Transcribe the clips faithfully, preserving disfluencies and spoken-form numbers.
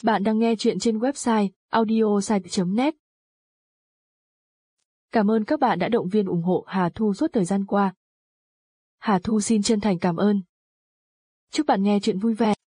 Bạn đang nghe chuyện trên website audiosite chấm net. Cảm ơn các bạn đã động viên ủng hộ Hà Thu suốt thời gian qua. Hà Thu xin chân thành cảm ơn. Chúc bạn nghe chuyện vui vẻ.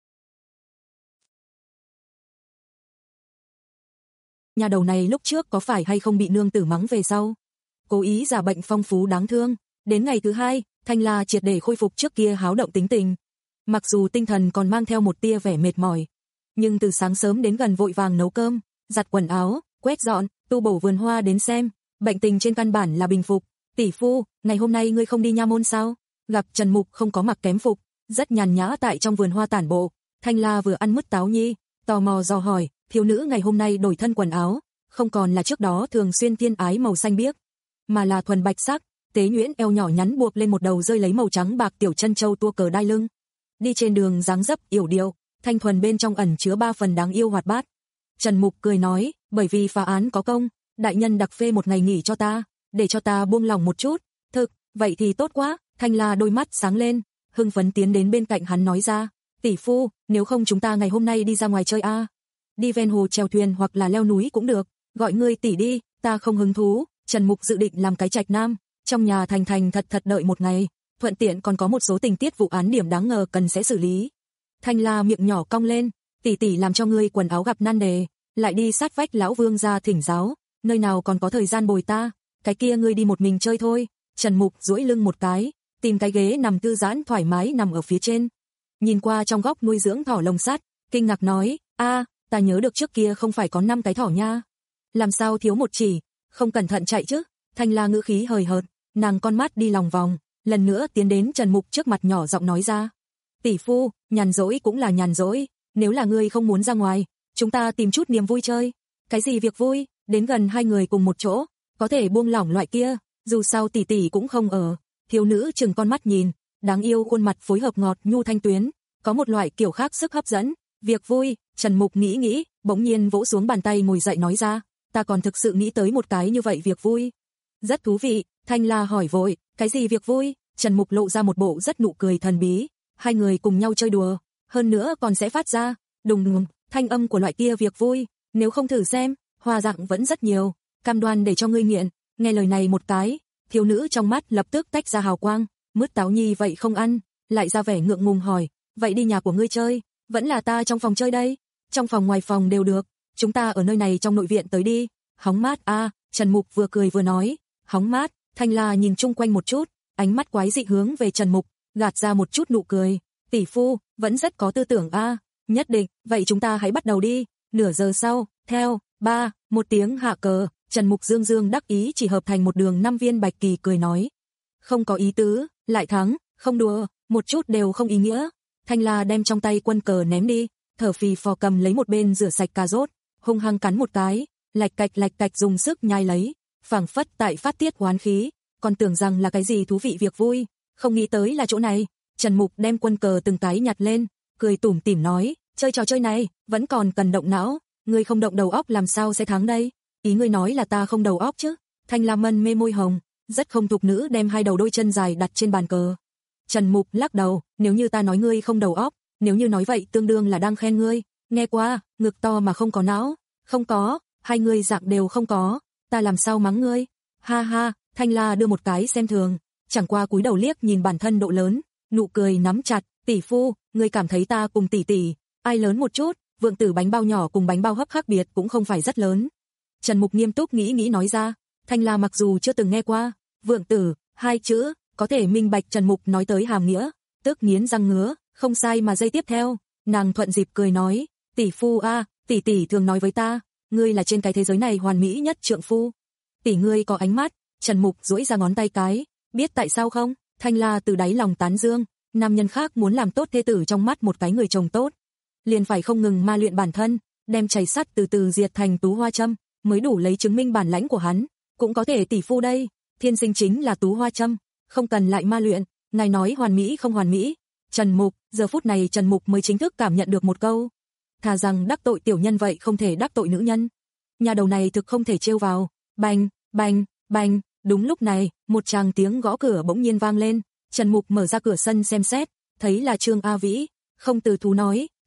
Nhà đầu này lúc trước có phải hay không bị nương tử mắng về sau? Cố ý giả bệnh phong phú đáng thương. Đến ngày thứ hai, Thanh La triệt để khôi phục trước kia háo động tính tình. Mặc dù tinh thần còn mang theo một tia vẻ mệt mỏi, nhưng từ sáng sớm đến gần vội vàng nấu cơm, giặt quần áo, quét dọn, tu bổ vườn hoa đến xem, bệnh tình trên căn bản là bình phục. Tỷ phu, ngày hôm nay ngươi không đi nha môn sao? Gặp Trần Mục không có mặc kém phục, rất nhàn nhã tại trong vườn hoa tản bộ. Thanh La vừa ăn mứt táo nhi, tò mò dò hỏi, thiếu nữ ngày hôm nay đổi thân quần áo, không còn là trước đó thường xuyên thiên ái màu xanh biếc, mà là thuần bạch sắc, tế nhuyễn eo nhỏ nhắn buộc lên một đầu rơi lấy màu trắng bạc tiểu chân châu tua cờ đai lưng. Đi trên đường dáng dấp yểu điệu, thanh thuần bên trong ẩn chứa ba phần đáng yêu hoạt bát. Trần Mục cười nói, bởi vì phá án có công, đại nhân đặc phê một ngày nghỉ cho ta, để cho ta buông lòng một chút. Thực, vậy thì tốt quá. Thanh La đôi mắt sáng lên, hưng phấn tiến đến bên cạnh hắn nói ra, tỷ phu, nếu không chúng ta ngày hôm nay đi ra ngoài chơi a, à? Đi ven hồ chèo thuyền hoặc là leo núi cũng được, gọi ngươi tỷ đi, ta không hứng thú. Trần Mục dự định làm cái trạch nam, trong nhà thành thành thật thật đợi một ngày, thuận tiện còn có một số tình tiết vụ án điểm đáng ngờ cần sẽ xử lý. Thanh La miệng nhỏ cong lên, tỷ tỷ làm cho ngươi quần áo gặp nan đề, lại đi sát vách lão vương ra thỉnh giáo, nơi nào còn có thời gian bồi ta, cái kia ngươi đi một mình chơi thôi. Trần Mục duỗi lưng một cái, tìm cái ghế nằm thư giãn thoải mái nằm ở phía trên, nhìn qua trong góc nuôi dưỡng thỏ lồng sắt, kinh ngạc nói, a, ta nhớ được trước kia không phải có năm cái thỏ nha, làm sao thiếu một chỉ, không cẩn thận chạy chứ? Thanh La ngữ khí hời hợt, nàng con mắt đi lòng vòng, lần nữa tiến đến Trần Mục trước mặt nhỏ giọng nói ra, tỷ phu, nhàn rỗi cũng là nhàn rỗi, nếu là ngươi không muốn ra ngoài, chúng ta tìm chút niềm vui chơi. Cái gì việc vui, đến gần hai người cùng một chỗ, có thể buông lỏng loại kia, dù sao tỷ tỷ cũng không ở. Thiếu nữ trừng con mắt nhìn, đáng yêu khuôn mặt phối hợp ngọt nhu thanh tuyến, có một loại kiểu khác sức hấp dẫn. Việc vui, Trần Mục nghĩ nghĩ, bỗng nhiên vỗ xuống bàn tay ngồi dậy nói ra, ta còn thực sự nghĩ tới một cái như vậy việc vui. Rất thú vị. Thanh La hỏi vội, cái gì việc vui? Trần Mục lộ ra một bộ rất nụ cười thần bí, hai người cùng nhau chơi đùa, hơn nữa còn sẽ phát ra đùng đùng thanh âm của loại kia việc vui, nếu không thử xem, hoa dạng vẫn rất nhiều, cam đoan để cho ngươi nghiện. Nghe lời này một cái, thiếu nữ trong mắt lập tức tách ra hào quang, mứt táo nhi vậy không ăn, lại ra vẻ ngượng ngùng hỏi, vậy đi nhà của ngươi chơi, vẫn là ta trong phòng chơi đây? Trong phòng ngoài phòng đều được, chúng ta ở nơi này trong nội viện tới đi. Hóng mát a. À, Trần Mục vừa cười vừa nói, hóng mát. Thanh La nhìn chung quanh một chút, ánh mắt quái dị hướng về Trần Mục, gạt ra một chút nụ cười, tỷ phu, vẫn rất có tư tưởng a. À, nhất định, vậy chúng ta hãy bắt đầu đi. Nửa giờ sau, theo, ba, một tiếng hạ cờ, Trần Mục dương dương đắc ý chỉ hợp thành một đường năm viên bạch kỳ cười nói, không có ý tứ, lại thắng, không đùa, một chút đều không ý nghĩa. Thanh La đem trong tay quân cờ ném đi, thở phì phò cầm lấy một bên rửa sạch cà rốt, hung hăng cắn một cái, lạch cạch lạch cạch dùng sức nhai lấy, phảng phất tại phát tiết oán khí, còn tưởng rằng là cái gì thú vị việc vui, không nghĩ tới là chỗ này. Trần Mục đem quân cờ từng cái nhặt lên, cười tủm tỉm nói, chơi trò chơi này, vẫn còn cần động não, ngươi không động đầu óc làm sao sẽ thắng đây? Ý ngươi nói là ta không đầu óc chứ? Thanh La mân mê môi hồng, rất không thục nữ đem hai đầu đôi chân dài đặt trên bàn cờ. Trần Mục lắc đầu, nếu như ta nói ngươi không đầu óc, nếu như nói vậy tương đương là đang khen ngươi, nghe qua, ngực to mà không có não, không có, hai ngươi dạng đều không có, ta làm sao mắng ngươi? Ha ha. Thanh La đưa một cái xem thường, chẳng qua cúi đầu liếc nhìn bản thân độ lớn, nụ cười nắm chặt, tỷ phu, ngươi cảm thấy ta cùng tỷ tỷ, ai lớn một chút? Vượng tử bánh bao nhỏ cùng bánh bao hấp khác biệt cũng không phải rất lớn. Trần Mục nghiêm túc nghĩ nghĩ nói ra. Thanh La mặc dù chưa từng nghe qua vượng tử hai chữ, có thể minh bạch Trần Mục nói tới hàm nghĩa, tức nghiến răng ngứa, không sai mà giây tiếp theo, nàng thuận dịp cười nói, tỷ phu a, à, tỷ tỷ thường nói với ta, ngươi là trên cái thế giới này hoàn mỹ nhất trượng phu. Tỷ ngươi có ánh mắt. Trần Mục duỗi ra ngón tay cái, biết tại sao không? Thanh La từ đáy lòng tán dương, nam nhân khác muốn làm tốt thê tử trong mắt một cái người chồng tốt, liền phải không ngừng ma luyện bản thân, đem chảy sắt từ từ diệt thành tú hoa châm, mới đủ lấy chứng minh bản lãnh của hắn. Cũng có thể tỷ phu đây, thiên sinh chính là tú hoa châm, không cần lại ma luyện. Ngài nói hoàn mỹ không hoàn mỹ? Trần Mục, giờ phút này Trần Mục mới chính thức cảm nhận được một câu, thà rằng đắc tội tiểu nhân vậy không thể đắc tội nữ nhân. Nhà đầu này thực không thể trêu vào. Bành, bành, bành. Đúng lúc này, một tràng tiếng gõ cửa bỗng nhiên vang lên, Trần Mục mở ra cửa sân xem xét, thấy là Trương A Vĩ, không từ thú nói,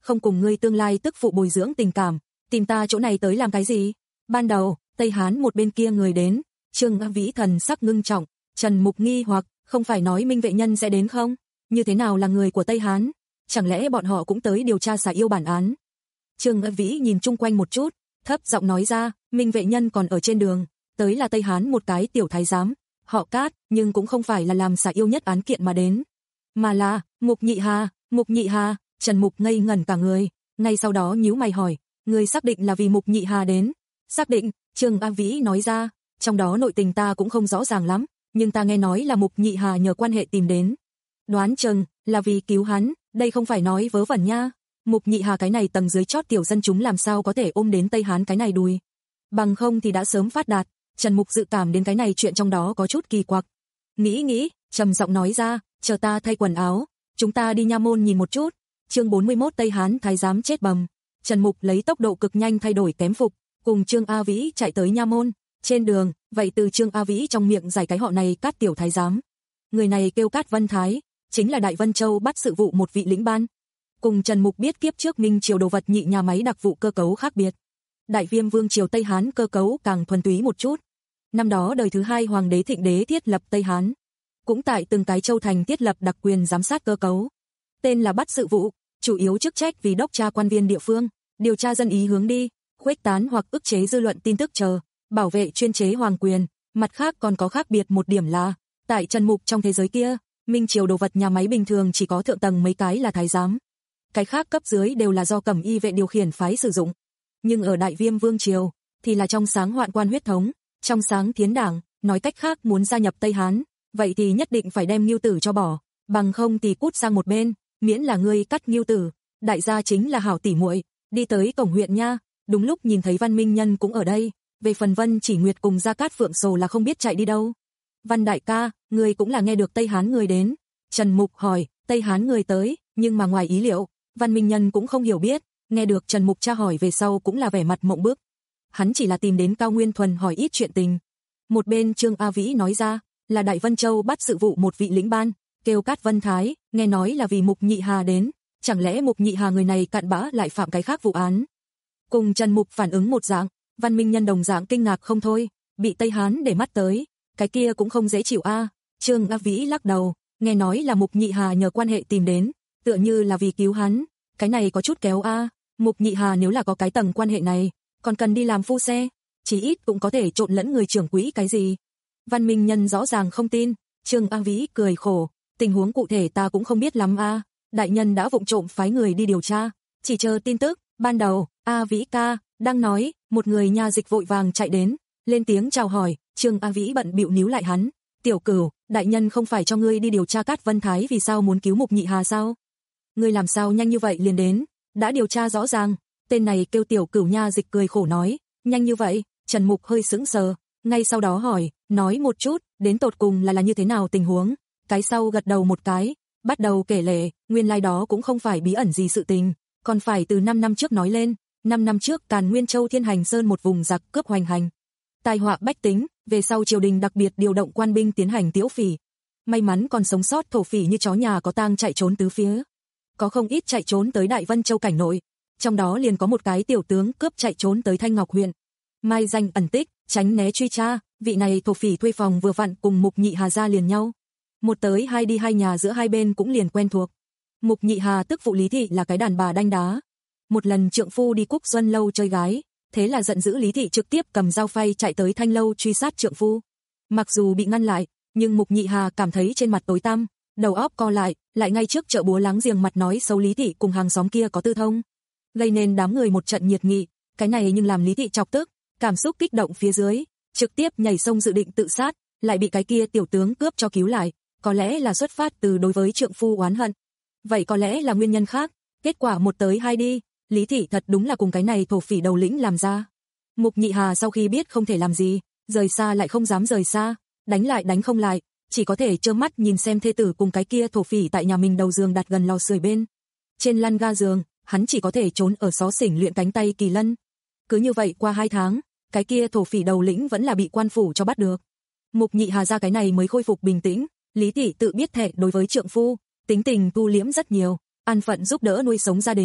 không cùng ngươi tương lai tức phụ bồi dưỡng tình cảm, tìm ta chỗ này tới làm cái gì? Ban đầu, Tây Hán một bên kia người đến, Trương A Vĩ thần sắc ngưng trọng, Trần Mục nghi hoặc, không phải nói Minh Vệ Nhân sẽ đến không? Như thế nào là người của Tây Hán? Chẳng lẽ bọn họ cũng tới điều tra xà yêu bản án? Trương A Vĩ nhìn chung quanh một chút, thấp giọng nói ra, Minh Vệ Nhân còn ở trên đường, tới là Tây Hán một cái tiểu thái giám, họ Cát, nhưng cũng không phải là làm xà yêu nhất án kiện mà đến, mà là Mục Nhị Hà. Mục Nhị Hà. Trần Mục ngây ngẩn cả người, ngay sau đó nhíu mày hỏi, người xác định là vì Mục Nhị Hà đến? Xác định, Trương A Vĩ nói ra, trong đó nội tình ta cũng không rõ ràng lắm, nhưng ta nghe nói là Mục Nhị Hà nhờ quan hệ tìm đến. Đoán chừng là vì cứu hắn, đây không phải nói vớ vẩn nha. Mục Nhị Hà cái này tầng dưới chót tiểu dân chúng làm sao có thể ôm đến Tây Hán cái này đùi. Bằng không thì đã sớm phát đạt. Trần Mục dự cảm đến cái này chuyện trong đó có chút kỳ quặc. Nghĩ nghĩ, trầm giọng nói ra, chờ ta thay quần áo, chúng ta đi nha môn nhìn một chút. Chương bốn mươi mốt Tây Hán thái giám chết bầm. Trần Mục lấy tốc độ cực nhanh thay đổi kém phục, cùng Trương A Vĩ chạy tới nha môn. Trên đường, vậy từ Trương A Vĩ trong miệng giải cái họ này Cát tiểu thái giám. Người này kêu Cát Vân Thái, chính là Đại Vân Châu bắt sự vụ một vị lĩnh ban. Cùng Trần Mục biết kiếp trước Minh triều đồ vật nhị nhà máy đặc vụ cơ cấu khác biệt. Đại Viêm Vương triều Tây Hán cơ cấu càng thuần túy một chút. Năm đó đời thứ hai hoàng đế Thịnh đế thiết lập Tây Hán, cũng tại từng cái châu thành thiết lập đặc quyền giám sát cơ cấu. Tên là bắt sự vụ, chủ yếu chức trách vì đốc tra quan viên địa phương, điều tra dân ý hướng đi, khuếch tán hoặc ức chế dư luận tin tức chờ, bảo vệ chuyên chế hoàng quyền. Mặt khác còn có khác biệt một điểm là, tại Trần Mục trong thế giới kia, Minh triều đồ vật nhà máy bình thường chỉ có thượng tầng mấy cái là thái giám. Cái khác cấp dưới đều là do cẩm y vệ điều khiển phái sử dụng. Nhưng ở Đại Viêm Vương triều, thì là trong sáng hoạn quan huyết thống, trong sáng thiến đảng, nói cách khác muốn gia nhập Tây Hán, vậy thì nhất định phải đem Ngưu Tử cho bỏ, bằng không thì cút sang một bên, miễn là ngươi cắt Ngưu Tử, đại gia chính là hảo tỷ muội. Đi tới cổng huyện nha, đúng lúc nhìn thấy Văn Minh Nhân cũng ở đây, về phần Vân Chỉ Nguyệt cùng Gia Cát Phượng Sồ là không biết chạy đi đâu. Văn đại ca, ngươi cũng là nghe được Tây Hán người đến? Trần Mục hỏi, Tây Hán người tới, nhưng mà ngoài ý liệu, Văn Minh Nhân cũng không hiểu biết, nghe được Trần Mục tra hỏi về sau cũng là vẻ mặt mộng bức. Hắn chỉ là tìm đến Cao Nguyên Thuần hỏi ít chuyện tình. Một bên Trương A Vĩ nói ra, là Đại Vân Châu bắt sự vụ một vị lĩnh ban, kêu Cát Vân Thái, nghe nói là vì Mục Nhị Hà đến, chẳng lẽ Mục Nhị Hà người này cặn bã lại phạm cái khác vụ án? Cùng Trần Mục phản ứng một dạng, Văn Minh Nhân đồng dạng kinh ngạc không thôi, bị Tây Hán để mắt tới, cái kia cũng không dễ chịu a. À. Trương A Vĩ lắc đầu, nghe nói là Mục Nhị Hà nhờ quan hệ tìm đến, tựa như là vì cứu hắn, cái này có chút kéo a. À. Mục Nhị Hà nếu là có cái tầng quan hệ này, còn cần đi làm phu xe, chí ít cũng có thể trộn lẫn người trưởng quỹ cái gì. Văn Minh Nhân rõ ràng không tin, Trương A Vĩ cười khổ, tình huống cụ thể ta cũng không biết lắm a. À. Đại nhân đã vụng trộm phái người đi điều tra, chỉ chờ tin tức. Ban đầu, A Vĩ ca đang nói, một người nha dịch vội vàng chạy đến, lên tiếng chào hỏi. Trương A Vĩ bận bịu níu lại hắn, "Tiểu Cửu, đại nhân không phải cho ngươi đi điều tra Cát Vân Thái vì sao muốn cứu Mục Nhị Hà sao? Ngươi làm sao nhanh như vậy liền đến? Đã điều tra rõ ràng." Tên này kêu Tiểu Cửu nha dịch cười khổ nói, "Nhanh như vậy?" Trần Mục hơi sững sờ, ngay sau đó hỏi, "Nói một chút, đến tột cùng là là như thế nào tình huống?" Cái sau gật đầu một cái, bắt đầu kể lể, nguyên lai đó cũng không phải bí ẩn gì sự tình, còn phải từ năm năm trước nói lên. Năm năm trước Càn Nguyên Châu Thiên Hành Sơn một vùng giặc cướp hoành hành, tai họa bách tính, về sau triều đình đặc biệt điều động quan binh tiến hành tiễu phỉ. May mắn còn sống sót thổ phỉ như chó nhà có tang chạy trốn tứ phía. Có không ít chạy trốn tới Đại Vân Châu cảnh nội, trong đó liền có một cái tiểu tướng cướp chạy trốn tới Thanh Ngọc huyện. Mai danh ẩn tích, tránh né truy tra, vị này thổ phỉ thuê phòng vừa vặn cùng Mục Nhị Hà ra liền nhau. Một tới hai đi hai nhà giữa hai bên cũng liền quen thuộc. Mục Nhị Hà tức phụ Lý Thị là cái đàn bà đanh đá. Một lần trượng phu đi Cúc Xuân lâu chơi gái, thế là giận dữ Lý Thị trực tiếp cầm dao phay chạy tới Thanh lâu truy sát trượng phu. Mặc dù bị ngăn lại, nhưng Mục Nhị Hà cảm thấy trên mặt tối tăm, đầu óc co lại, lại ngay trước chợ búa láng giềng mặt nói xấu Lý Thị cùng hàng xóm kia có tư thông, gây nên đám người một trận nhiệt nghị. Cái này nhưng làm Lý Thị chọc tức, cảm xúc kích động phía dưới, trực tiếp nhảy sông dự định tự sát, lại bị cái kia tiểu tướng cướp cho cứu lại, có lẽ là xuất phát từ đối với trượng phu oán hận. Vậy có lẽ là nguyên nhân khác, kết quả một tới hai đi, Lý Thị thật đúng là cùng cái này thổ phỉ đầu lĩnh làm ra. Mục Nhị Hà sau khi biết không thể làm gì, rời xa lại không dám rời xa, đánh lại đánh không lại, chỉ có thể trơ mắt nhìn xem thê tử cùng cái kia thổ phỉ tại nhà mình đầu giường đặt gần lò sưởi bên. Trên lăn ga giường, hắn chỉ có thể trốn ở xó xỉnh luyện cánh tay kỳ lân. Cứ như vậy qua hai tháng, cái kia thổ phỉ đầu lĩnh vẫn là bị quan phủ cho bắt được. Mục Nhị Hà ra cái này mới khôi phục bình tĩnh, Lý Thị tự biết thẹn đối với trượng phu, tính tình tu liễm rất nhiều, an phận giúp đỡ nuôi sống gia đình,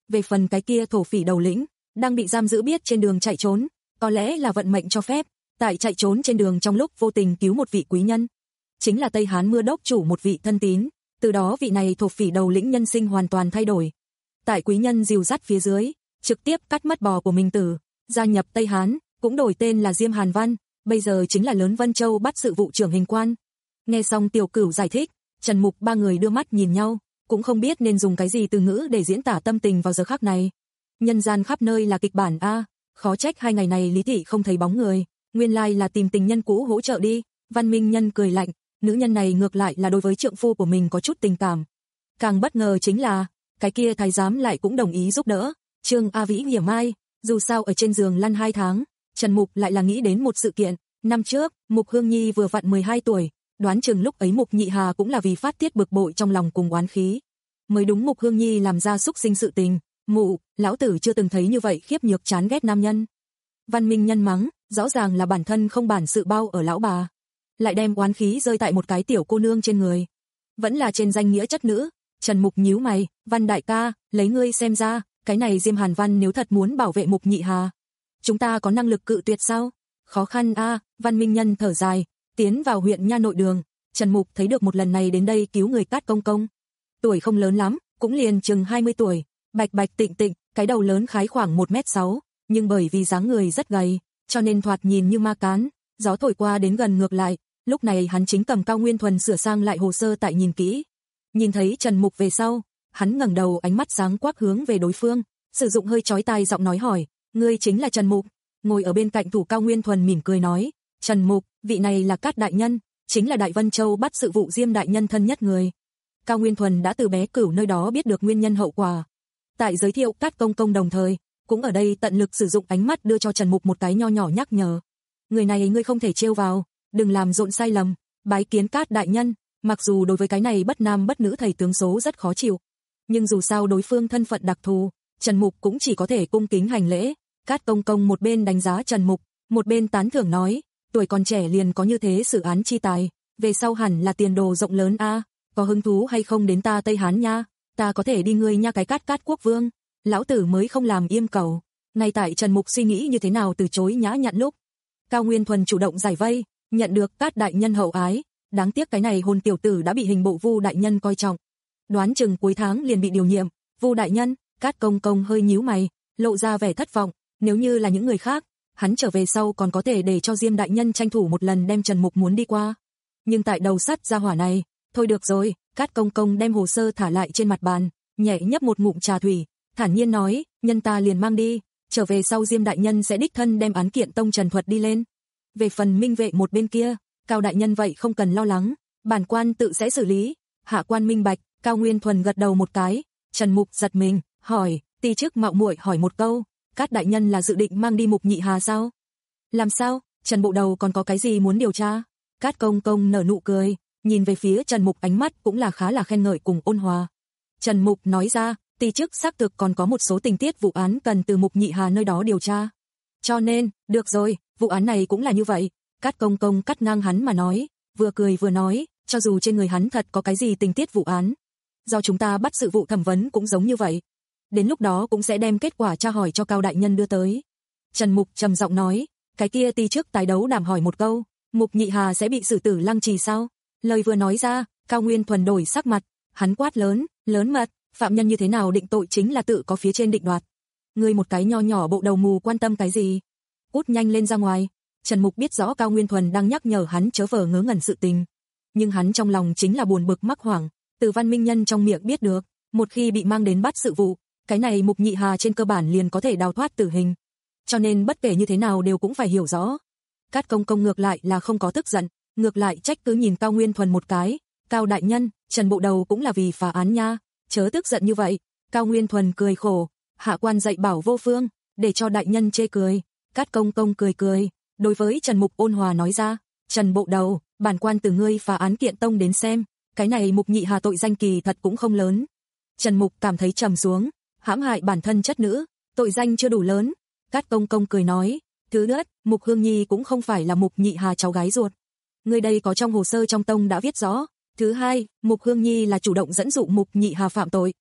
Về phần cái kia thổ phỉ đầu lĩnh, đang bị giam giữ biết trên đường chạy trốn, có lẽ là vận mệnh cho phép, tại chạy trốn trên đường trong lúc vô tình cứu một vị quý nhân. Chính là Tây Hán Mưa Đốc chủ một vị thân tín, từ đó vị này thổ phỉ đầu lĩnh nhân sinh hoàn toàn thay đổi. Tại quý nhân dìu dắt phía dưới, trực tiếp cắt mất bò của mình tử, gia nhập Tây Hán, cũng đổi tên là Diêm Hàn Văn, bây giờ chính là Lớn Vân Châu bắt sự vụ trưởng hình quan. Nghe xong Tiểu Cửu giải thích, Trần Mục ba người đưa mắt nhìn nhau, cũng không biết nên dùng cái gì từ ngữ để diễn tả tâm tình vào giờ khắc này. Nhân gian khắp nơi là kịch bản a, khó trách hai ngày này Lý thị không thấy bóng người, nguyên lai là tìm tình nhân cũ hỗ trợ đi. Văn Minh Nhân cười lạnh, nữ nhân này ngược lại là đối với trượng phu của mình có chút tình cảm. Càng bất ngờ chính là, cái kia thái giám lại cũng đồng ý giúp đỡ. Trương A Vĩ hiểm ai, dù sao ở trên giường lăn hai tháng, Trần Mục lại là nghĩ đến một sự kiện, năm trước, Mục Hương Nhi vừa vặn mười hai tuổi, đoán chừng lúc ấy Mục Nhị Hà cũng là vì phát tiết bực bội trong lòng cùng oán khí. Mới đúng Mục Hương Nhi làm ra xúc sinh sự tình, mụ, lão tử chưa từng thấy như vậy khiếp nhược chán ghét nam nhân. Văn Minh Nhân mắng, rõ ràng là bản thân không bản sự bao ở lão bà, lại đem oán khí rơi tại một cái tiểu cô nương trên người. Vẫn là trên danh nghĩa chất nữ. Trần Mục nhíu mày, Văn đại ca, lấy ngươi xem ra, cái này Diêm Hàn Văn nếu thật muốn bảo vệ Mục Nhị Hà, chúng ta có năng lực cự tuyệt sao? Khó khăn a. Văn Minh Nhân thở dài, tiến vào huyện nha nội đường, Trần Mục thấy được một lần này đến đây cứu người Cát Công Công. Tuổi không lớn lắm, cũng liền chừng hai mươi tuổi, bạch bạch tịnh tịnh, cái đầu lớn khái khoảng một mét sáu, nhưng bởi vì dáng người rất gầy, cho nên thoạt nhìn như ma cán, gió thổi qua đến gần ngược lại, lúc này hắn chính cầm Cao Nguyên Thuần sửa sang lại hồ sơ tại nhìn kỹ. Nhìn thấy Trần Mục về sau, hắn ngẩng đầu ánh mắt sáng quắc hướng về đối phương, sử dụng hơi chói tai giọng nói hỏi, ngươi chính là Trần Mục? Ngồi ở bên cạnh thủ Cao Nguyên Thuần mỉm cười nói, Trần Mục, vị này là Cát đại nhân, chính là Đại Vân Châu bắt sự vụ Diêm đại nhân thân nhất người. Cao Nguyên Thuần đã từ bé Cửu nơi đó biết được nguyên nhân hậu quả. Tại giới thiệu Cát Công Công đồng thời, cũng ở đây tận lực sử dụng ánh mắt đưa cho Trần Mục một cái nho nhỏ nhắc nhở. Người này ngươi không thể trêu vào, đừng làm rộn sai lầm, bái kiến Cát đại nhân. Mặc dù đối với cái này bất nam bất nữ thầy tướng số rất khó chịu, nhưng dù sao đối phương thân phận đặc thù, Trần Mục cũng chỉ có thể cung kính hành lễ. Cát Công Công một bên đánh giá Trần Mục, một bên tán thưởng nói, tuổi còn trẻ liền có như thế xử án chi tài, về sau hẳn là tiền đồ rộng lớn a, có hứng thú hay không đến ta Tây Hán nha, ta có thể đi ngươi nha cái Cát Cát quốc vương, lão tử mới không làm im cầu. Ngay tại Trần Mục suy nghĩ như thế nào từ chối nhã nhặn lúc, Cao Nguyên Thuần chủ động giải vây, nhận được Cát đại nhân hậu ái. Đáng tiếc cái này hồn tiểu tử đã bị hình bộ Vu đại nhân coi trọng, đoán chừng cuối tháng liền bị điều nhiệm. Vu đại nhân, Cát Công Công hơi nhíu mày, lộ ra vẻ thất vọng, nếu như là những người khác, hắn trở về sau còn có thể để cho Diêm đại nhân tranh thủ một lần đem Trần Mục muốn đi qua. Nhưng tại đầu sắt gia hỏa này, thôi được rồi. Cát Công Công đem hồ sơ thả lại trên mặt bàn, nhẹ nhấp một ngụm trà thủy, thản nhiên nói, nhân ta liền mang đi, trở về sau Diêm đại nhân sẽ đích thân đem án kiện tông trần thuật đi lên. Về phần Minh Vệ một bên kia, Cao đại nhân vậy không cần lo lắng, bản quan tự sẽ xử lý. Hạ quan minh bạch. Cao Nguyên Thuần gật đầu một cái. Trần Mục giật mình, hỏi, ti chức mạo muội hỏi một câu, Cát đại nhân là dự định mang đi Mục Nhị Hà sao? Làm sao? Trần bộ đầu còn có cái gì muốn điều tra? Cát Công Công nở nụ cười, nhìn về phía Trần Mục ánh mắt cũng là khá là khen ngợi cùng ôn hòa. Trần Mục nói ra, ti chức xác thực còn có một số tình tiết vụ án cần từ Mục Nhị Hà nơi đó điều tra. Cho nên, được rồi, vụ án này cũng là như vậy. Cát Công Công cắt ngang hắn mà nói, vừa cười vừa nói, cho dù trên người hắn thật có cái gì tình tiết vụ án, do chúng ta bắt sự vụ thẩm vấn cũng giống như vậy. Đến lúc đó cũng sẽ đem kết quả tra hỏi cho Cao đại nhân đưa tới. Trần Mục trầm giọng nói, cái kia ti trước tái đấu đảm hỏi một câu, Mục Nhị Hà sẽ bị xử tử lăng trì sao? Lời vừa nói ra, Cao Nguyên Thuần đổi sắc mặt, hắn quát lớn, lớn mật, phạm nhân như thế nào định tội chính là tự có phía trên định đoạt. Ngươi một cái nho nhỏ bộ đầu mù quan tâm cái gì? Cút nhanh lên ra ngoài. Trần Mục biết rõ Cao Nguyên Thuần đang nhắc nhở hắn chớ vờ ngớ ngẩn sự tình, nhưng hắn trong lòng chính là buồn bực mắc hoảng. Từ Văn Minh Nhân trong miệng biết được, một khi bị mang đến bắt sự vụ, cái này Mục Nhị Hà trên cơ bản liền có thể đào thoát tử hình, cho nên bất kể như thế nào đều cũng phải hiểu rõ. Cát Công Công ngược lại là không có tức giận, ngược lại trách cứ nhìn Cao Nguyên Thuần một cái, Cao đại nhân, Trần bộ đầu cũng là vì phá án nha, chớ tức giận như vậy. Cao Nguyên Thuần cười khổ, hạ quan dạy bảo vô phương, để cho đại nhân chê cười. Cát Công Công cười cười, đối với Trần Mục ôn hòa nói ra, Trần bộ đầu, bản quan từ ngươi phá án kiện tông đến xem, cái này Mục Nhị Hà tội danh kỳ thật cũng không lớn. Trần Mục cảm thấy trầm xuống, hãm hại bản thân chất nữ, tội danh chưa đủ lớn. Cát Công Công cười nói, thứ nhất, Mục Hương Nhi cũng không phải là Mục Nhị Hà cháu gái ruột, ngươi đây có trong hồ sơ trong tông đã viết rõ. Thứ hai, Mục Hương Nhi là chủ động dẫn dụ Mục Nhị Hà phạm tội.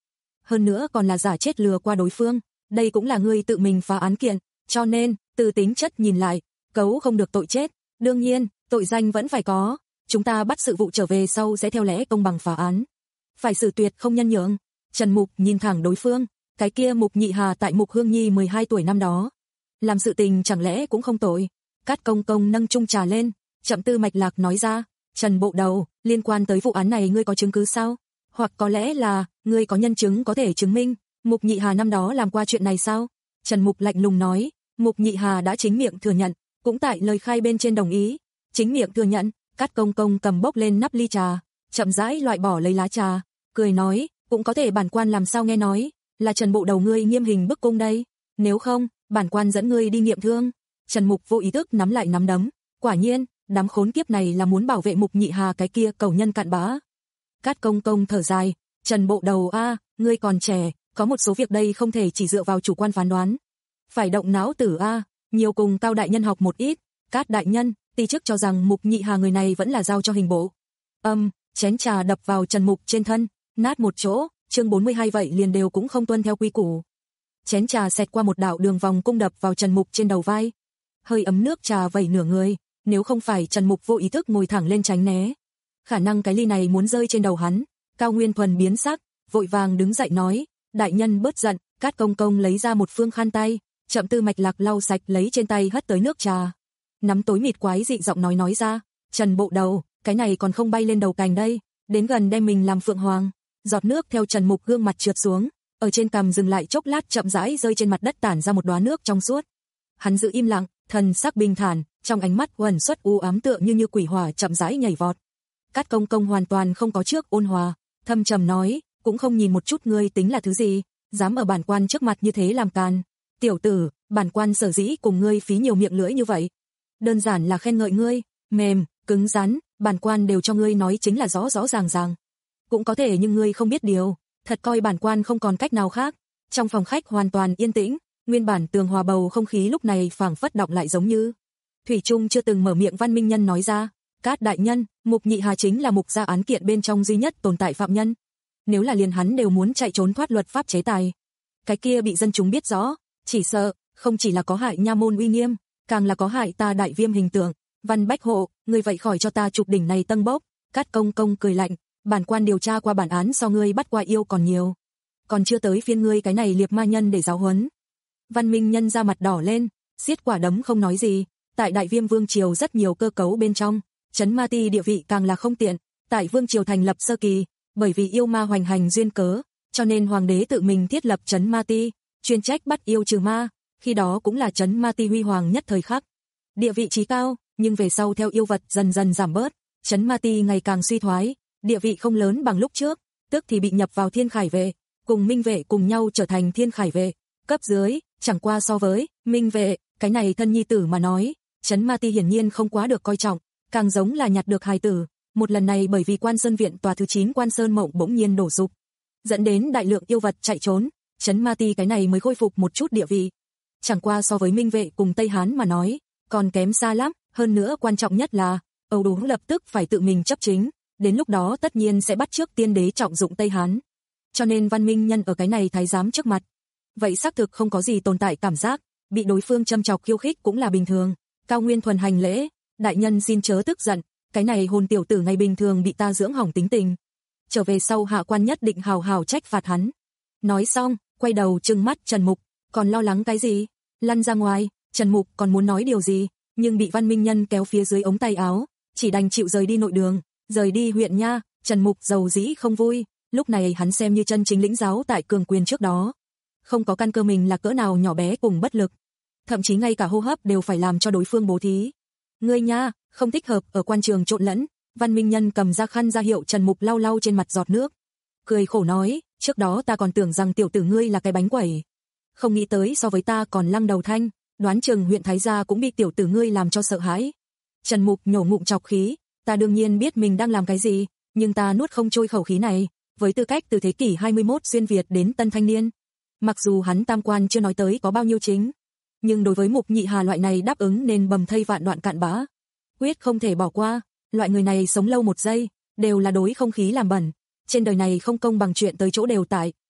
hơn nữa còn là giả chết lừa qua đối phương, đây cũng là ngươi tự mình phá án kiện, cho nên, từ tính chất nhìn lại, cấu không được tội chết, đương nhiên, tội danh vẫn phải có, chúng ta bắt sự vụ trở về sau sẽ theo lẽ công bằng phá án. Phải xử tuyệt không nhân nhượng. Trần Mục nhìn thẳng đối phương, cái kia Mục Nhị Hà tại Mục Hương Nhi mười hai tuổi năm đó, làm sự tình chẳng lẽ cũng không tội. Cát Công Công nâng chung trà lên, chậm tư mạch lạc nói ra, Trần bộ đầu, liên quan tới vụ án này ngươi có chứng cứ sao? Hoặc có lẽ là, ngươi có nhân chứng có thể chứng minh, Mục Nhị Hà năm đó làm qua chuyện này sao? Trần Mục lạnh lùng nói, Mục Nhị Hà đã chính miệng thừa nhận, cũng tại lời khai bên trên đồng ý, chính miệng thừa nhận. Cát Công Công cầm bốc lên nắp ly trà, chậm rãi loại bỏ lấy lá trà, cười nói, cũng có thể bản quan làm sao nghe nói, là Trần bộ đầu ngươi nghiêm hình bức cung đây, nếu không, bản quan dẫn ngươi đi nghiệm thương. Trần Mục vô ý thức nắm lại nắm đấm, quả nhiên, đám khốn kiếp này là muốn bảo vệ Mục Nhị Hà cái kia cầu nhân cặn bã. Cát Công Công thở dài, Trần bộ đầu a, ngươi còn trẻ, có một số việc đây không thể chỉ dựa vào chủ quan phán đoán, phải động não tử a, nhiều cùng Cao đại nhân học một ít. Cát đại nhân, ti chức cho rằng Mục Nhị Hà người này vẫn là giao cho hình bộ. Âm, chén trà đập vào Trần Mục trên thân, nát một chỗ, chương bốn mươi hai vậy liền đều cũng không tuân theo quy củ. Chén trà xẹt qua một đạo đường vòng cung đập vào Trần Mục trên đầu vai. Hơi ấm nước trà vẩy nửa người, nếu không phải Trần Mục vô ý thức ngồi thẳng lên tránh né, khả năng cái ly này muốn rơi trên đầu hắn. Cao Nguyên Thuần biến sắc, vội vàng đứng dậy nói, đại nhân bớt giận. Cát Công Công lấy ra một phương khăn tay, chậm tư mạch lạc lau sạch lấy trên tay hất tới nước trà. Nắm tối mịt quái dị giọng nói nói ra, Trần bộ đầu, cái này còn không bay lên đầu cành đây, đến gần đem mình làm phượng hoàng. Giọt nước theo Trần Mục gương mặt trượt xuống, ở trên cằm dừng lại chốc lát chậm rãi rơi trên mặt đất tản ra một đóa nước trong suốt. Hắn giữ im lặng, thần sắc bình thản, trong ánh mắt uẩn xuất u ám tựa như như quỷ hỏa chậm rãi nhảy vọt. Cát Công Công hoàn toàn không có trước ôn hòa, thâm trầm nói, cũng không nhìn một chút ngươi tính là thứ gì, dám ở bản quan trước mặt như thế làm càn. Tiểu tử, bản quan sở dĩ cùng ngươi phí nhiều miệng lưỡi như vậy, đơn giản là khen ngợi ngươi, mềm, cứng rắn, bản quan đều cho ngươi nói chính là rõ rõ ràng ràng. Cũng có thể nhưng ngươi không biết điều, thật coi bản quan không còn cách nào khác. Trong phòng khách hoàn toàn yên tĩnh, nguyên bản tường hòa bầu không khí lúc này phảng phất đọng lại giống như thủy chung chưa từng mở miệng Văn Minh Nhân nói ra, Cát đại nhân, Mục Nhị Hà chính là mục gia án kiện bên trong duy nhất tồn tại phạm nhân. Nếu là liền hắn đều muốn chạy trốn thoát luật pháp chế tài, cái kia bị dân chúng biết rõ, chỉ sợ không chỉ là có hại nha môn uy nghiêm, càng là có hại ta Đại Viêm hình tượng. Văn Bách Hộ, ngươi vậy khỏi cho ta chụp đỉnh này tân bốc. Cát Công Công cười lạnh, bản quan điều tra qua bản án so ngươi bắt qua yêu còn nhiều, còn chưa tới phiên ngươi cái này liệp ma nhân để giáo huấn. Văn Minh Nhân ra mặt đỏ lên, siết quả đấm không nói gì. Tại Đại Viêm Vương triều rất nhiều cơ cấu bên trong, trấn ma ti địa vị càng là không tiện. Tại Vương triều thành lập sơ kỳ, bởi vì yêu ma hoành hành duyên cớ, cho nên hoàng đế tự mình thiết lập trấn ma ti, chuyên trách bắt yêu trừ ma. Khi đó cũng là trấn ma ti huy hoàng nhất thời khắc, địa vị trí cao. Nhưng về sau theo yêu vật dần dần giảm bớt, trấn ma ti ngày càng suy thoái, địa vị không lớn bằng lúc trước, tức thì bị nhập vào Thiên Khải vệ, cùng Minh vệ cùng nhau trở thành Thiên Khải vệ cấp dưới. Chẳng qua so với Minh vệ, cái này thân nhi tử mà nói, trấn ma ti hiển nhiên không quá được coi trọng, càng giống là nhặt được hài tử. Một lần này bởi vì Quan Sơn viện tòa thứ chín Quan Sơn Mộng bỗng nhiên đổ sụp, dẫn đến đại lượng yêu vật chạy trốn, trấn ma ti cái này mới khôi phục một chút địa vị. Chẳng qua so với Minh vệ cùng Tây Hán mà nói, còn kém xa lắm. Hơn nữa quan trọng nhất là, Âu Đú lập tức phải tự mình chấp chính, đến lúc đó tất nhiên sẽ bắt chước tiên đế trọng dụng Tây Hán. Cho nên Văn Minh Nhân ở cái này thái giám trước mặt, vậy xác thực không có gì tồn tại cảm giác, bị đối phương châm chọc khiêu khích cũng là bình thường. Cao Nguyên Thuần hành lễ, đại nhân xin chớ tức giận, cái này hồn tiểu tử ngày bình thường bị ta dưỡng hỏng tính tình, trở về sau hạ quan nhất định hào hào trách phạt hắn. Nói xong, quay đầu trừng mắt Trần Mục, còn lo lắng cái gì, lăn ra ngoài. Trần Mục còn muốn nói điều gì, nhưng bị Văn Minh Nhân kéo phía dưới ống tay áo, chỉ đành chịu rời đi nội đường, rời đi huyện nha. Trần Mục dầu dĩ không vui, lúc này hắn xem như chân chính lĩnh giáo tại cường quyền trước đó, không có căn cơ mình là cỡ nào nhỏ bé cùng bất lực, thậm chí ngay cả hô hấp đều phải làm cho đối phương bố thí. Ngươi nha, không thích hợp ở quan trường trộn lẫn. Văn Minh Nhân cầm ra khăn ra hiệu Trần Mục lau lau trên mặt giọt nước, cười khổ nói, trước đó ta còn tưởng rằng tiểu tử ngươi là cái bánh quẩy, không nghĩ tới so với ta còn lăng đầu thanh, đoán chừng huyện Thái gia cũng bị tiểu tử ngươi làm cho sợ hãi. Trần Mục nhổ ngụm trọc khí, ta đương nhiên biết mình đang làm cái gì, nhưng ta nuốt không trôi khẩu khí này. Với tư cách từ thế kỷ hai mươi mốt xuyên Việt đến tân thanh niên, mặc dù hắn tam quan chưa nói tới có bao nhiêu chính, nhưng đối với Mục Nhị Hà loại này đáp ứng nên bầm thây vạn đoạn cạn bã, quyết không thể bỏ qua. Loại người này sống lâu một giây, đều là đối không khí làm bẩn. Trên đời này không công bằng chuyện tới chỗ đều tại,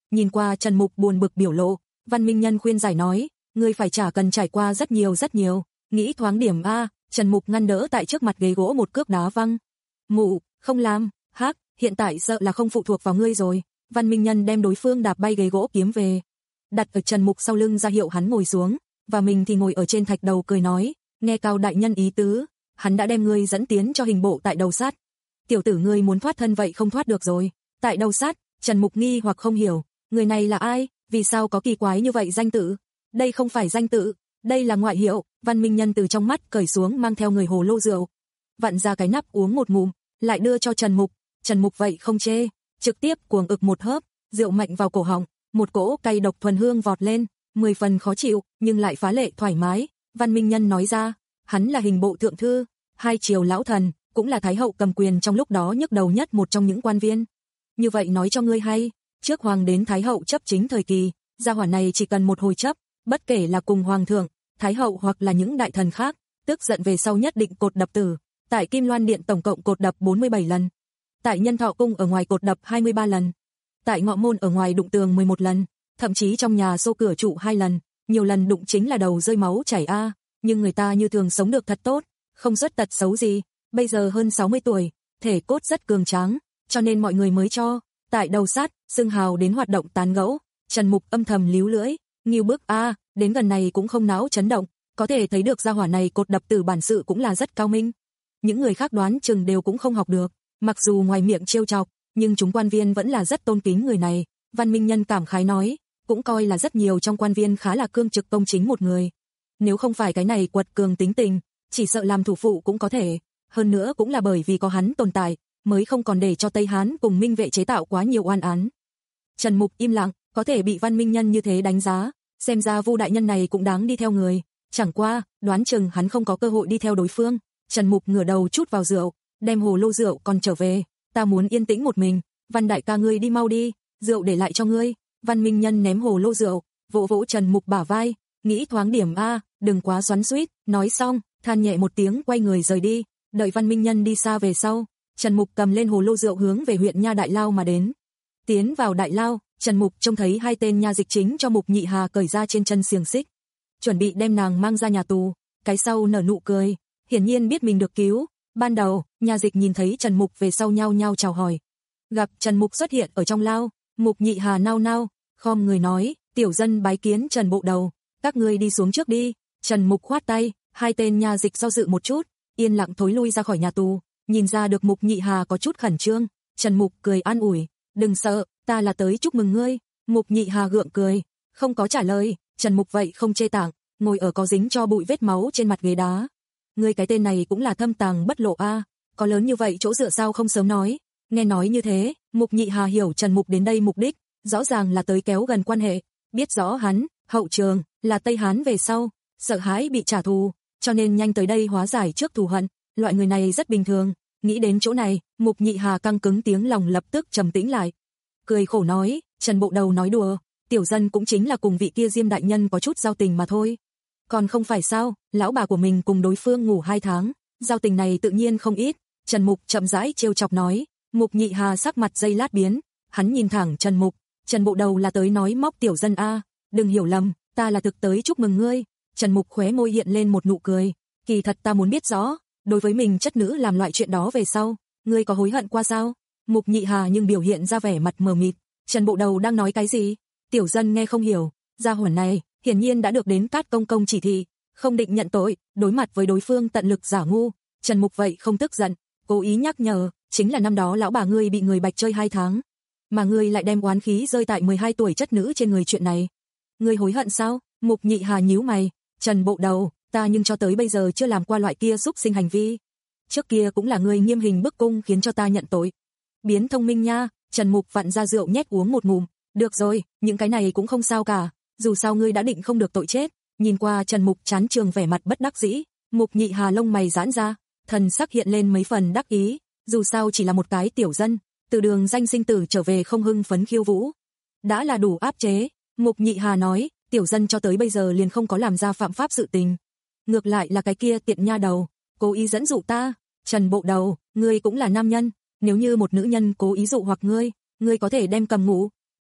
nhìn qua Trần Mục buồn bực biểu lộ, Văn Minh Nhân khuyên giải nói, ngươi phải trả cần trải qua rất nhiều rất nhiều, nghĩ thoáng điểm a. Trần Mục ngăn đỡ tại trước mặt ghế gỗ một cước đá văng. Mụ, không làm, hắc, hiện tại sợ là không phụ thuộc vào ngươi rồi. Văn Minh Nhân đem đối phương đạp bay ghế gỗ kiếm về, đặt ở Trần Mục sau lưng ra hiệu hắn ngồi xuống, và mình thì ngồi ở trên thạch đầu cười nói, nghe Cao đại nhân ý tứ, hắn đã đem ngươi dẫn tiến cho hình bộ tại đầu sát. Tiểu tử ngươi muốn thoát thân vậy không thoát được rồi. Tại đầu sát, Trần Mục nghi hoặc không hiểu, người này là ai, vì sao có kỳ quái như vậy danh tự? Đây không phải danh tự, đây là ngoại hiệu. Văn Minh Nhân từ trong mắt cởi xuống mang theo người hồ lô rượu, vặn ra cái nắp uống một ngụm, lại đưa cho Trần Mục. Trần Mục vậy không chê, trực tiếp cuồng ực một hớp, rượu mạnh vào cổ họng, một cỗ cay độc thuần hương vọt lên, mười phần khó chịu, nhưng lại phá lệ thoải mái. Văn Minh Nhân nói ra, hắn là hình bộ thượng thư, hai triều lão thần, cũng là thái hậu cầm quyền trong lúc đó nhức đầu nhất một trong những quan viên. Như vậy nói cho ngươi hay, trước hoàng đến thái hậu chấp chính thời kỳ, gia hỏa này chỉ cần một hồi chấp, bất kể là cùng hoàng thượng, thái hậu hoặc là những đại thần khác, tức giận về sau nhất định cột đập tử. Tại Kim Loan Điện tổng cộng cột đập bốn mươi bảy lần, tại Nhân Thọ Cung ở ngoài cột đập hai mươi ba lần, tại Ngọ Môn ở ngoài đụng tường mười một lần, thậm chí trong nhà xô cửa trụ hai lần, nhiều lần đụng chính là đầu rơi máu chảy a. Nhưng người ta như thường sống được thật tốt, không xuất tật xấu gì, bây giờ hơn sáu mươi tuổi, thể cốt rất cường tráng, cho nên mọi người mới cho tại đầu sát xưng hào đến hoạt động tán gẫu. Trần Mục âm thầm líu lưỡi, nghiêu bức a, đến gần này cũng không náo chấn động, có thể thấy được gia hỏa này cột đập tử bản sự cũng là rất cao minh. Những người khác đoán chừng đều cũng không học được, mặc dù ngoài miệng trêu chọc, nhưng chúng quan viên vẫn là rất tôn kính người này. Văn Minh Nhân cảm khái nói, cũng coi là rất nhiều trong quan viên khá là cương trực công chính một người. Nếu không phải cái này quật cường tính tình, chỉ sợ làm thủ phụ cũng có thể, hơn nữa cũng là bởi vì có hắn tồn tại, mới không còn để cho Tây Hán cùng Minh Vệ chế tạo quá nhiều oan án. Trần Mục im lặng, có thể bị Văn Minh Nhân như thế đánh giá, xem ra Vu đại nhân này cũng đáng đi theo người, chẳng qua, đoán chừng hắn không có cơ hội đi theo đối phương. Trần Mục ngửa đầu chút vào rượu, đem hồ lô rượu còn trở về, ta muốn yên tĩnh một mình, Văn đại ca ngươi đi mau đi, rượu để lại cho ngươi. Văn Minh Nhân ném hồ lô rượu, vỗ vỗ Trần Mục bả vai, nghĩ thoáng điểm a, đừng quá xoắn xuýt. Nói xong, than nhẹ một tiếng quay người rời đi. Đợi Văn Minh Nhân đi xa về sau, Trần Mục cầm lên hồ lô rượu hướng về huyện nha Đại Lao mà đến. Tiến vào Đại Lao, Trần Mục trông thấy hai tên nha dịch chính cho Mục Nhị Hà cởi ra trên chân xiềng xích, chuẩn bị đem nàng mang ra nhà tù. Cái sau nở nụ cười, hiển nhiên biết mình được cứu. Ban đầu, nha dịch nhìn thấy Trần Mục về sau nhao nhao chào hỏi. Gặp Trần Mục xuất hiện ở trong lao, Mục Nhị Hà nao nao, khom người nói, tiểu dân bái kiến Trần bộ đầu, các ngươi đi xuống trước đi. Trần Mục khoát tay, hai tên nha dịch do dự một chút, yên lặng thối lui ra khỏi nhà tù. Nhìn ra được Mục Nhị Hà có chút khẩn trương, Trần Mục cười an ủi, đừng sợ, ta là tới chúc mừng ngươi. Mục Nhị Hà gượng cười, không có trả lời. Trần Mục vậy không chê tảng, ngồi ở có dính cho bụi vết máu trên mặt ghế đá. Ngươi cái tên này cũng là thâm tàng bất lộ a, có lớn như vậy chỗ dựa sao không sớm nói. Nghe nói như thế, Mục Nhị Hà hiểu Trần Mục đến đây mục đích, rõ ràng là tới kéo gần quan hệ, biết rõ hắn, hậu trường, là Tây Hán về sau, sợ hãi bị trả thù, cho nên nhanh tới đây hóa giải trước thù hận, loại người này rất bình thường. Nghĩ đến chỗ này, Mục Nhị Hà căng cứng tiếng lòng lập tức trầm tĩnh lại. Cười khổ nói, Trần bộ đầu nói đùa, tiểu dân cũng chính là cùng vị kia Diêm đại nhân có chút giao tình mà thôi. Còn không phải sao, lão bà của mình cùng đối phương ngủ hai tháng, giao tình này tự nhiên không ít. Trần Mục chậm rãi trêu chọc nói. Mục Nhị Hà sắc mặt giây lát biến, hắn nhìn thẳng Trần Mục, Trần bộ đầu là tới nói móc tiểu dân a, đừng hiểu lầm, ta là thực tới chúc mừng ngươi. Trần Mục khóe môi hiện lên một nụ cười, kỳ thật ta muốn biết rõ, đối với mình chất nữ làm loại chuyện đó về sau, ngươi có hối hận qua sao? Mục Nhị Hà nhưng biểu hiện ra vẻ mặt mờ mịt, Trần bộ đầu đang nói cái gì? Tiểu dân nghe không hiểu, gia hỏa này hiển nhiên đã được đến Cát công công chỉ thị, không định nhận tội, đối mặt với đối phương tận lực giả ngu. Trần Mục vậy không tức giận, cố ý nhắc nhở, chính là năm đó lão bà ngươi bị người bạch chơi hai tháng, mà ngươi lại đem oán khí rơi tại mười hai tuổi chất nữ trên người, chuyện này, ngươi hối hận sao? Mục Nhị Hà nhíu mày, Trần bộ đầu, ta nhưng cho tới bây giờ chưa làm qua loại kia xúc sinh hành vi. Trước kia cũng là ngươi nghiêm hình bức cung khiến cho ta nhận tội. Biến thông minh nha. Trần Mục vặn ra rượu nhét uống một ngụm. Được rồi, những cái này cũng không sao cả, dù sao ngươi đã định không được tội chết. Nhìn qua Trần Mục chán trường vẻ mặt bất đắc dĩ, Mục Nhị Hà lông mày giãn ra, thần sắc hiện lên mấy phần đắc ý. Dù sao chỉ là một cái tiểu dân, từ đường danh sinh tử trở về không hưng phấn khiêu vũ, đã là đủ áp chế. Mục Nhị Hà nói, tiểu dân cho tới bây giờ liền không có làm ra phạm pháp sự tình. Ngược lại là cái kia tiện nha đầu, cố ý dẫn dụ ta. Trần bộ đầu, ngươi cũng là nam nhân, nếu như một nữ nhân cố ý dụ hoặc ngươi, ngươi có thể đem cầm ngủ.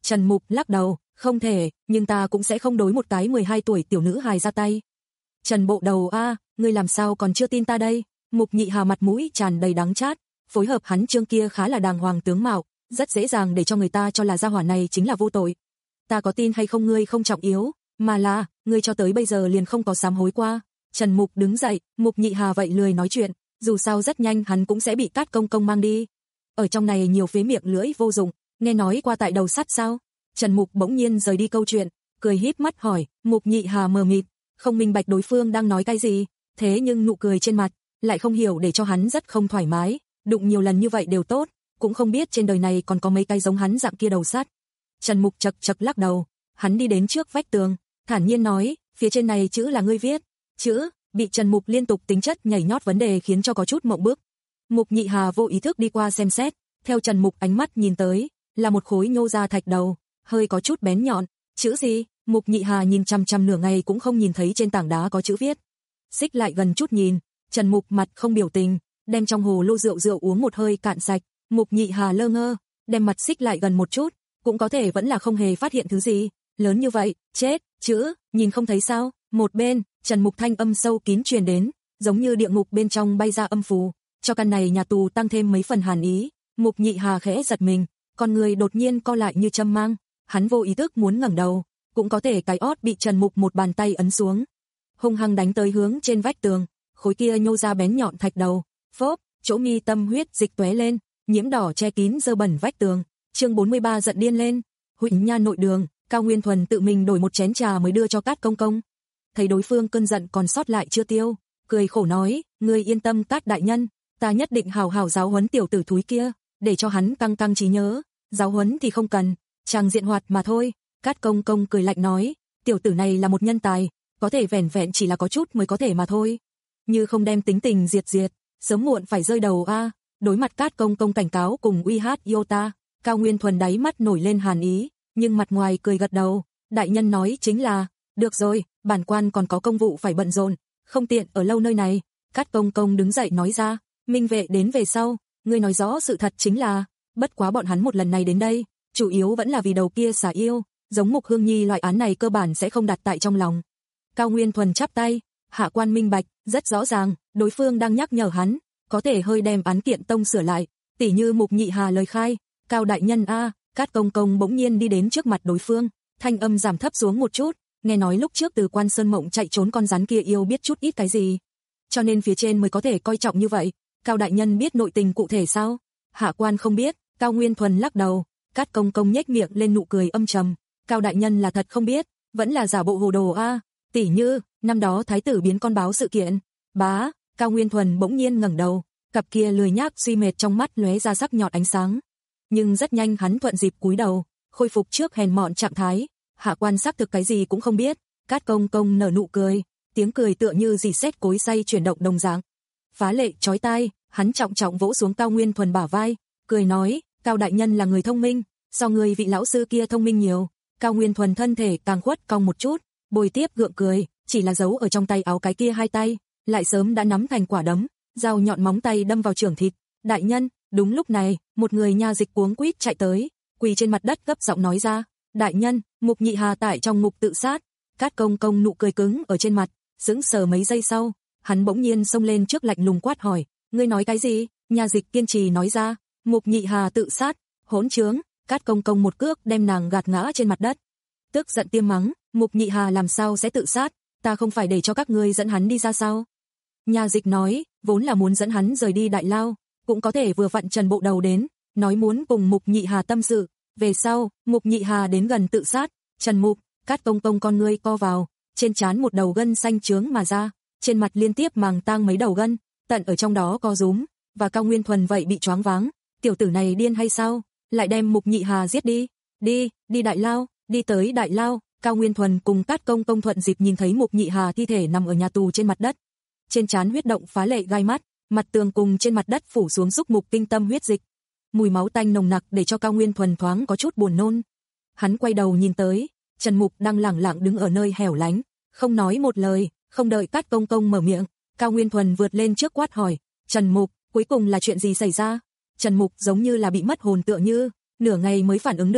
Trần Mục lắc đầu, không thể, nhưng ta cũng sẽ không đối một cái mười hai tuổi tiểu nữ hài ra tay. Trần Bộ Đầu a, ngươi làm sao còn chưa tin ta đây? Mục Nhị Hà mặt mũi tràn đầy đắng chát, phối hợp hắn trương kia khá là đàng hoàng tướng mạo, rất dễ dàng để cho người ta cho là gia hỏa này chính là vô tội. Ta có tin hay không ngươi không trọng yếu, mà là, ngươi cho tới bây giờ liền không có sám hối qua. Trần Mục đứng dậy, Mục Nhị Hà vậy lười nói chuyện, dù sao rất nhanh hắn cũng sẽ bị Cát Công Công mang đi. Ở trong này nhiều phế miệng lưỡi vô dụng, nghe nói qua tại đầu sắt sao? Trần Mục bỗng nhiên rời đi câu chuyện, cười híp mắt hỏi, Mục Nhị Hà mờ mịt, không minh bạch đối phương đang nói cái gì, thế nhưng nụ cười trên mặt lại không hiểu để cho hắn rất không thoải mái, đụng nhiều lần như vậy đều tốt, cũng không biết trên đời này còn có mấy cái giống hắn dạng kia đầu sắt. Trần Mục chậc chậc lắc đầu, hắn đi đến trước vách tường, thản nhiên nói, phía trên này chữ là ngươi viết. Chữ, bị Trần Mục liên tục tính chất nhảy nhót vấn đề khiến cho có chút mộng bức. Mục Nhị Hà vô ý thức đi qua xem xét, theo Trần Mục ánh mắt nhìn tới, là một khối nhô ra thạch đầu, hơi có chút bén nhọn. Chữ gì? Mục Nhị Hà nhìn chằm chằm nửa ngày cũng không nhìn thấy trên tảng đá có chữ viết. Xích lại gần chút nhìn, Trần Mục mặt không biểu tình, đem trong hồ lô rượu rượu uống một hơi cạn sạch. Mục Nhị Hà lơ ngơ, đem mặt xích lại gần một chút, cũng có thể vẫn là không hề phát hiện thứ gì. Lớn như vậy, chết, chữ, nhìn không thấy sao? Một bên, Trần Mục thanh âm sâu kín truyền đến, giống như địa ngục bên trong bay ra âm phù, cho căn này nhà tù tăng thêm mấy phần hàn ý. Mục Nhị Hà khẽ giật mình, con người đột nhiên co lại như châm mang, hắn vô ý thức muốn ngẩng đầu, cũng có thể cái ót bị Trần Mục một bàn tay ấn xuống, hung hăng đánh tới hướng trên vách tường, khối kia nhô ra bén nhọn thạch đầu, phốp, chỗ mi tâm huyết dịch tóe lên, nhiễm đỏ che kín dơ bẩn vách tường. Chương bốn mươi ba giận điên lên. Huỳnh Nha nội đường, Cao Nguyên Thuần tự mình đổi một chén trà mới đưa cho Cát Công Công. Thấy đối phương cơn giận còn sót lại chưa tiêu, cười khổ nói, ngươi yên tâm Cát đại nhân, ta nhất định hào hào giáo huấn tiểu tử thúi kia, để cho hắn căng căng trí nhớ, giáo huấn thì không cần, chàng diện hoạt mà thôi. Cát Công Công cười lạnh nói, tiểu tử này là một nhân tài, có thể vẻn vẹn chỉ là có chút mới có thể mà thôi. Như không đem tính tình diệt diệt, sớm muộn phải rơi đầu a. Đối mặt Cát Công Công cảnh cáo cùng uy hát Iota, Cao Nguyên Thuần đáy mắt nổi lên hàn ý, nhưng mặt ngoài cười gật đầu, đại nhân nói chính là, được rồi, bản quan còn có công vụ phải bận rộn, không tiện ở lâu nơi này. Cát Công Công đứng dậy nói ra, Minh Vệ đến về sau, ngươi nói rõ sự thật chính là, bất quá bọn hắn một lần này đến đây, chủ yếu vẫn là vì đầu kia xà yêu, giống Mục Hương Nhi loại án này cơ bản sẽ không đặt tại trong lòng. Cao Nguyên Thuần chắp tay, hạ quan minh bạch, rất rõ ràng, đối phương đang nhắc nhở hắn, có thể hơi đem án kiện tông sửa lại, tỉ như Mục Nhị Hà lời khai, Cao đại nhân a. Cát Công Công bỗng nhiên đi đến trước mặt đối phương, thanh âm giảm thấp xuống một chút, nghe nói lúc trước từ Quan Sơn Mộng chạy trốn con rắn kia yêu biết chút ít cái gì, cho nên phía trên mới có thể coi trọng như vậy. Cao đại nhân biết nội tình cụ thể sao? Hạ quan không biết. Cao Nguyên Thuần lắc đầu. Cát Công Công nhếch miệng lên nụ cười âm trầm, Cao đại nhân là thật không biết, vẫn là giả bộ hồ đồ a. Tỉ như năm đó thái tử biến con báo sự kiện. Bá. Cao Nguyên Thuần bỗng nhiên ngẩng đầu, cặp kia lười nhác suy mệt trong mắt lóe ra sắc nhọn ánh sáng, nhưng rất nhanh hắn thuận dịp cúi đầu, khôi phục trước hèn mọn trạng thái. Hạ quan xác thực cái gì cũng không biết. Cát Công Công nở nụ cười, tiếng cười tựa như rỉ sét cối xay chuyển động đồng dạng, phá lệ chói tai. Hắn trọng trọng vỗ xuống Cao Nguyên Thuần bả vai, cười nói, Cao đại nhân là người thông minh, so người vị lão sư kia thông minh nhiều. Cao Nguyên Thuần thân thể càng khuất cong một chút, bồi tiếp gượng cười, chỉ là giấu ở trong tay áo cái kia hai tay, lại sớm đã nắm thành quả đấm, dao nhọn móng tay đâm vào trưởng thịt. Đại nhân. Đúng lúc này, một người nha dịch cuống quýt chạy tới, quỳ trên mặt đất gấp giọng nói ra, đại nhân, Mục Nhị Hà tại trong ngục tự sát. Cát Công Công nụ cười cứng ở trên mặt, sững sờ mấy giây sau, hắn bỗng nhiên xông lên trước lạnh lùng quát hỏi, ngươi nói cái gì? Nha dịch kiên trì nói ra, Mục Nhị Hà tự sát. Hỗn trướng. Cát Công Công một cước đem nàng gạt ngã trên mặt đất, tức giận tiêm mắng, Mục Nhị Hà làm sao sẽ tự sát, ta không phải để cho các ngươi dẫn hắn đi ra sao? Nha dịch nói, vốn là muốn dẫn hắn rời đi đại lao, cũng có thể vừa vặn Trần Bộ Đầu đến, nói muốn cùng Mục Nhị Hà tâm sự, về sau, Mục Nhị Hà đến gần tự sát. Trần Mục. Cát Công Công con ngươi co vào, trên trán một đầu gân xanh trướng mà ra, trên mặt liên tiếp màng tang mấy đầu gân, tận ở trong đó co rúm, và Cao Nguyên Thuần vậy bị choáng váng, tiểu tử này điên hay sao, lại đem Mục Nhị Hà giết đi, đi, đi đại lao, đi tới đại lao. Cao Nguyên Thuần cùng Cát Công Công thuận dịp nhìn thấy Mục Nhị Hà thi thể nằm ở nhà tù trên mặt đất, trên trán huyết động phá lệ gai mắt, mặt tường cùng trên mặt đất phủ xuống xúc mục kinh tâm huyết dịch, mùi máu tanh nồng nặc để cho Cao Nguyên Thuần thoáng có chút buồn nôn. Hắn quay đầu nhìn tới, Trần Mục đang lẳng lặng đứng ở nơi hẻo lánh, không nói một lời. Không đợi Cát Công Công mở miệng, Cao Nguyên Thuần vượt lên trước quát hỏi, Trần Mục, cuối cùng là chuyện gì xảy ra? Trần Mục giống như là bị mất hồn tựa như, nửa ngày mới phản ứng được,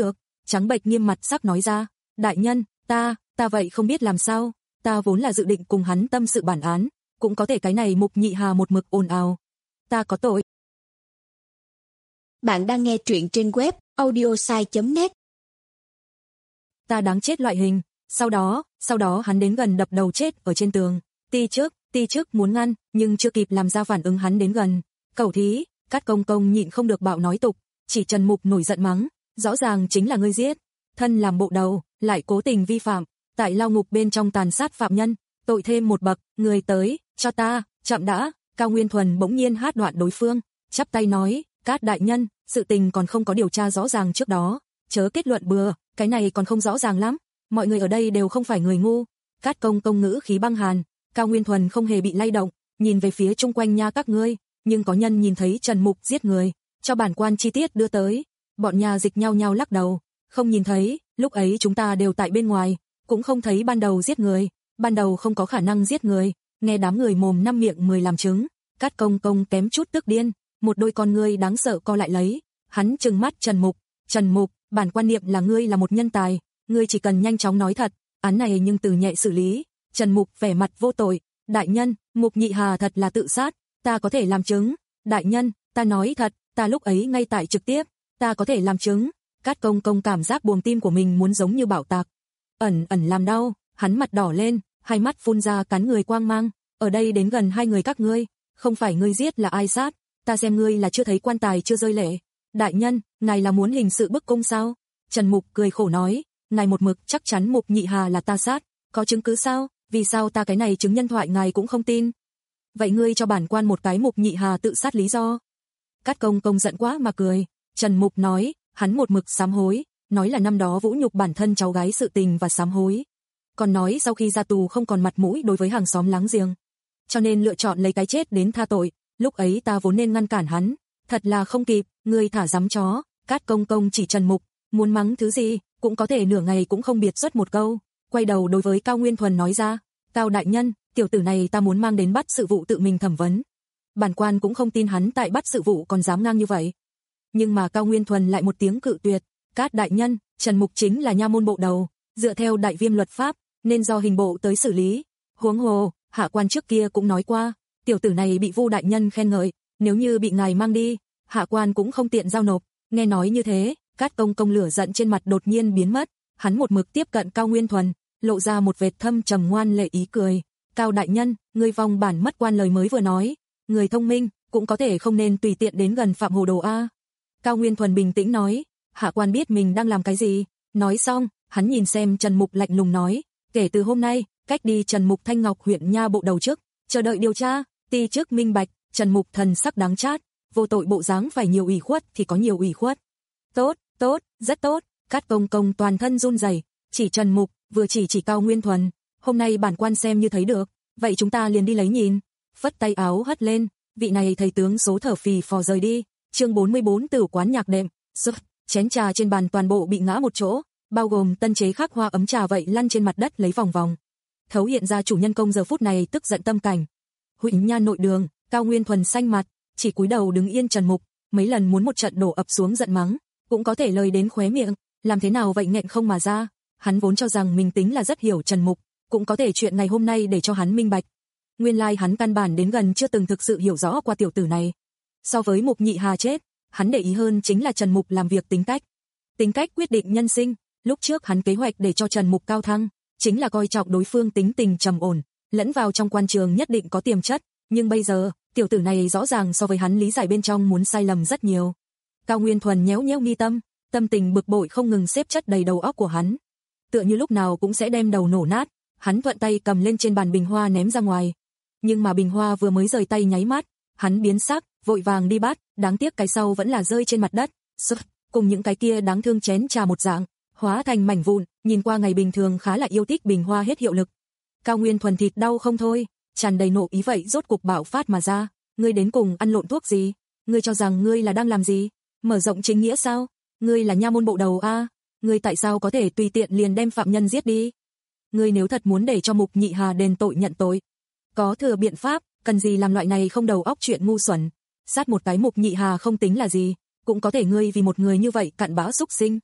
trắng bệch nghiêm mặt sắc nói ra, đại nhân, ta, ta vậy không biết làm sao, ta vốn là dự định cùng hắn tâm sự bản án, cũng có thể cái này Mục Nhị Hà một mực ồn ào. Ta có tội. Bạn đang nghe truyện trên web audiosai chấm net. Ta đáng chết loại hình, sau đó, sau đó hắn đến gần đập đầu chết ở trên tường. Ti trước, ti trước muốn ngăn, nhưng chưa kịp làm ra phản ứng hắn đến gần. Cẩu thí, Cát Công Công nhịn không được bạo nói tục, chỉ Trần Mục nổi giận mắng, rõ ràng chính là ngươi giết, thân làm bộ đầu, lại cố tình vi phạm, tại lao ngục bên trong tàn sát phạm nhân, tội thêm một bậc, người tới, cho ta, chậm đã. Cao Nguyên Thuần bỗng nhiên hát đoạn đối phương, chắp tay nói, Cát đại nhân, sự tình còn không có điều tra rõ ràng trước đó, chớ kết luận bừa, cái này còn không rõ ràng lắm, mọi người ở đây đều không phải người ngu. Cát Công Công ngữ khí băng hàn, Cao Nguyên Thuần không hề bị lay động, nhìn về phía chung quanh nha các ngươi, nhưng có nhân nhìn thấy Trần Mục giết người, cho bản quan chi tiết đưa tới. Bọn nhà dịch nhau nhau lắc đầu, không nhìn thấy, lúc ấy chúng ta đều tại bên ngoài, cũng không thấy ban đầu giết người, ban đầu không có khả năng giết người. Nghe đám người mồm năm miệng mười làm chứng, Cát Công Công kém chút tức điên, một đôi con ngươi đáng sợ co lại lấy, hắn trừng mắt Trần Mục, Trần Mục, bản quan niệm là ngươi là một nhân tài, ngươi chỉ cần nhanh chóng nói thật, án này nhưng từ nhẹ xử lý. Trần Mục vẻ mặt vô tội, đại nhân, Mục Nhị Hà thật là tự sát, ta có thể làm chứng, đại nhân, ta nói thật, ta lúc ấy ngay tại trực tiếp, ta có thể làm chứng. Cát Công Công cảm giác buồng tim của mình muốn giống như bạo tạc, ẩn ẩn làm đau, hắn mặt đỏ lên, hai mắt phun ra cắn người quang mang, ở đây đến gần hai người các ngươi, không phải ngươi giết là ai sát, ta xem ngươi là chưa thấy quan tài chưa rơi lệ. Đại nhân, ngài là muốn hình sự bức cung sao? Trần Mục cười khổ nói, ngài một mực chắc chắn Mục Nhị Hà là ta sát, có chứng cứ sao? Vì sao ta cái này chứng nhân thoại ngài cũng không tin? Vậy ngươi cho bản quan một cái Mục Nhị Hà tự sát lý do. Cát Công Công giận quá mà cười, Trần Mục nói, hắn một mực sám hối, nói là năm đó vũ nhục bản thân cháu gái sự tình và sám hối. Còn nói sau khi ra tù không còn mặt mũi đối với hàng xóm láng giềng, cho nên lựa chọn lấy cái chết đến tha tội, lúc ấy ta vốn nên ngăn cản hắn, thật là không kịp, ngươi thả dám chó. Cát Công Công chỉ Trần Mục, muốn mắng thứ gì, cũng có thể nửa ngày cũng không biệt xuất một câu, quay đầu đối với Cao Nguyên Thuần nói ra, Cao đại nhân, tiểu tử này ta muốn mang đến bắt sự vụ tự mình thẩm vấn. Bản quan cũng không tin hắn tại bắt sự vụ còn dám ngang như vậy. Nhưng mà Cao Nguyên Thuần lại một tiếng cự tuyệt, Cát đại nhân, Trần Mục chính là nha môn bộ đầu, dựa theo đại viêm luật pháp, nên do hình bộ tới xử lý. Huống hồ, hạ quan trước kia cũng nói qua, tiểu tử này bị Vu đại nhân khen ngợi, nếu như bị ngài mang đi, hạ quan cũng không tiện giao nộp. Nghe nói như thế, Cát Công Công lửa giận trên mặt đột nhiên biến mất, hắn một mực tiếp cận Cao Nguyên Thuần, lộ ra một vệt thâm trầm ngoan lệ ý cười. Cao đại nhân, ngươi vong bản mất quan lời mới vừa nói, người thông minh cũng có thể không nên tùy tiện đến gần Phạm Hồ Đồ a. Cao Nguyên Thuần bình tĩnh nói, hạ quan biết mình đang làm cái gì. Nói xong, hắn nhìn xem Trần Mục lạnh lùng nói, kể từ hôm nay, cách đi Trần Mục Thanh Ngọc huyện nha bộ đầu trước, chờ đợi điều tra. Ti trước minh bạch. Trần Mục thần sắc đáng chát, vô tội bộ dáng phải nhiều ủy khuất thì có nhiều ủy khuất. Tốt, tốt, rất tốt. Cát Công Công toàn thân run rẩy, chỉ Trần Mục, vừa chỉ chỉ Cao Nguyên Thuần. Hôm nay bản quan xem như thấy được, vậy chúng ta liền đi lấy nhìn. Phất tay áo hất lên, vị này thầy tướng số thở phì phò rời đi. Chương bốn mươi bốn Tử quán nhạc đệm. Sụp, chén trà trên bàn toàn bộ bị ngã một chỗ, bao gồm tân chế khắc hoa ấm trà vậy lăn trên mặt đất lấy vòng vòng. Thấu hiện ra chủ nhân công giờ phút này tức giận tâm cảnh. Huỳnh nha nội đường, Cao Nguyên Thuần xanh mặt, chỉ cúi đầu đứng yên Trần Mục, mấy lần muốn một trận đổ ập xuống giận mắng, cũng có thể lời đến khóe miệng, làm thế nào vậy nghẹn không mà ra. Hắn vốn cho rằng mình tính là rất hiểu Trần Mục, cũng có thể chuyện ngày hôm nay để cho hắn minh bạch. Nguyên lai like hắn căn bản đến gần chưa từng thực sự hiểu rõ qua tiểu tử này. So với Mục Nhị Hà chết, hắn để ý hơn chính là Trần Mục làm việc tính cách. Tính cách quyết định nhân sinh, lúc trước hắn kế hoạch để cho Trần Mục cao thăng, chính là coi trọng đối phương tính tình trầm ổn, lẫn vào trong quan trường nhất định có tiềm chất, nhưng bây giờ, tiểu tử này rõ ràng so với hắn lý giải bên trong muốn sai lầm rất nhiều. Cao Nguyên Thuần nhéo nhéo mi tâm, tâm tình bực bội không ngừng xếp chất đầy đầu óc của hắn. Tựa như lúc nào cũng sẽ đem đầu nổ nát, hắn thuận tay cầm lên trên bàn bình hoa ném ra ngoài. Nhưng mà bình hoa vừa mới rời tay nháy mắt, hắn biến sắc, vội vàng đi bắt, đáng tiếc cái sau vẫn là rơi trên mặt đất, Sụp, cùng những cái kia đáng thương chén trà một dạng, hóa thành mảnh vụn, nhìn qua ngày bình thường khá là yêu thích bình hoa hết hiệu lực. Cao Nguyên Thuần thịt đau không thôi, tràn đầy nộ ý vậy rốt cục bạo phát mà ra, ngươi đến cùng ăn lộn thuốc gì? Ngươi cho rằng ngươi là đang làm gì? Mở rộng chính nghĩa sao? Ngươi là nha môn bộ đầu a, à? Ngươi tại sao có thể tùy tiện liền đem phạm nhân giết đi? Ngươi nếu thật muốn để cho Mục Nhị Hà đền tội nhận tội, có thừa biện pháp, cần gì làm loại này không đầu óc chuyện ngu xuẩn. Sát một cái Mục Nhị Hà không tính là gì, cũng có thể ngươi vì một người như vậy cặn bã xúc sinh.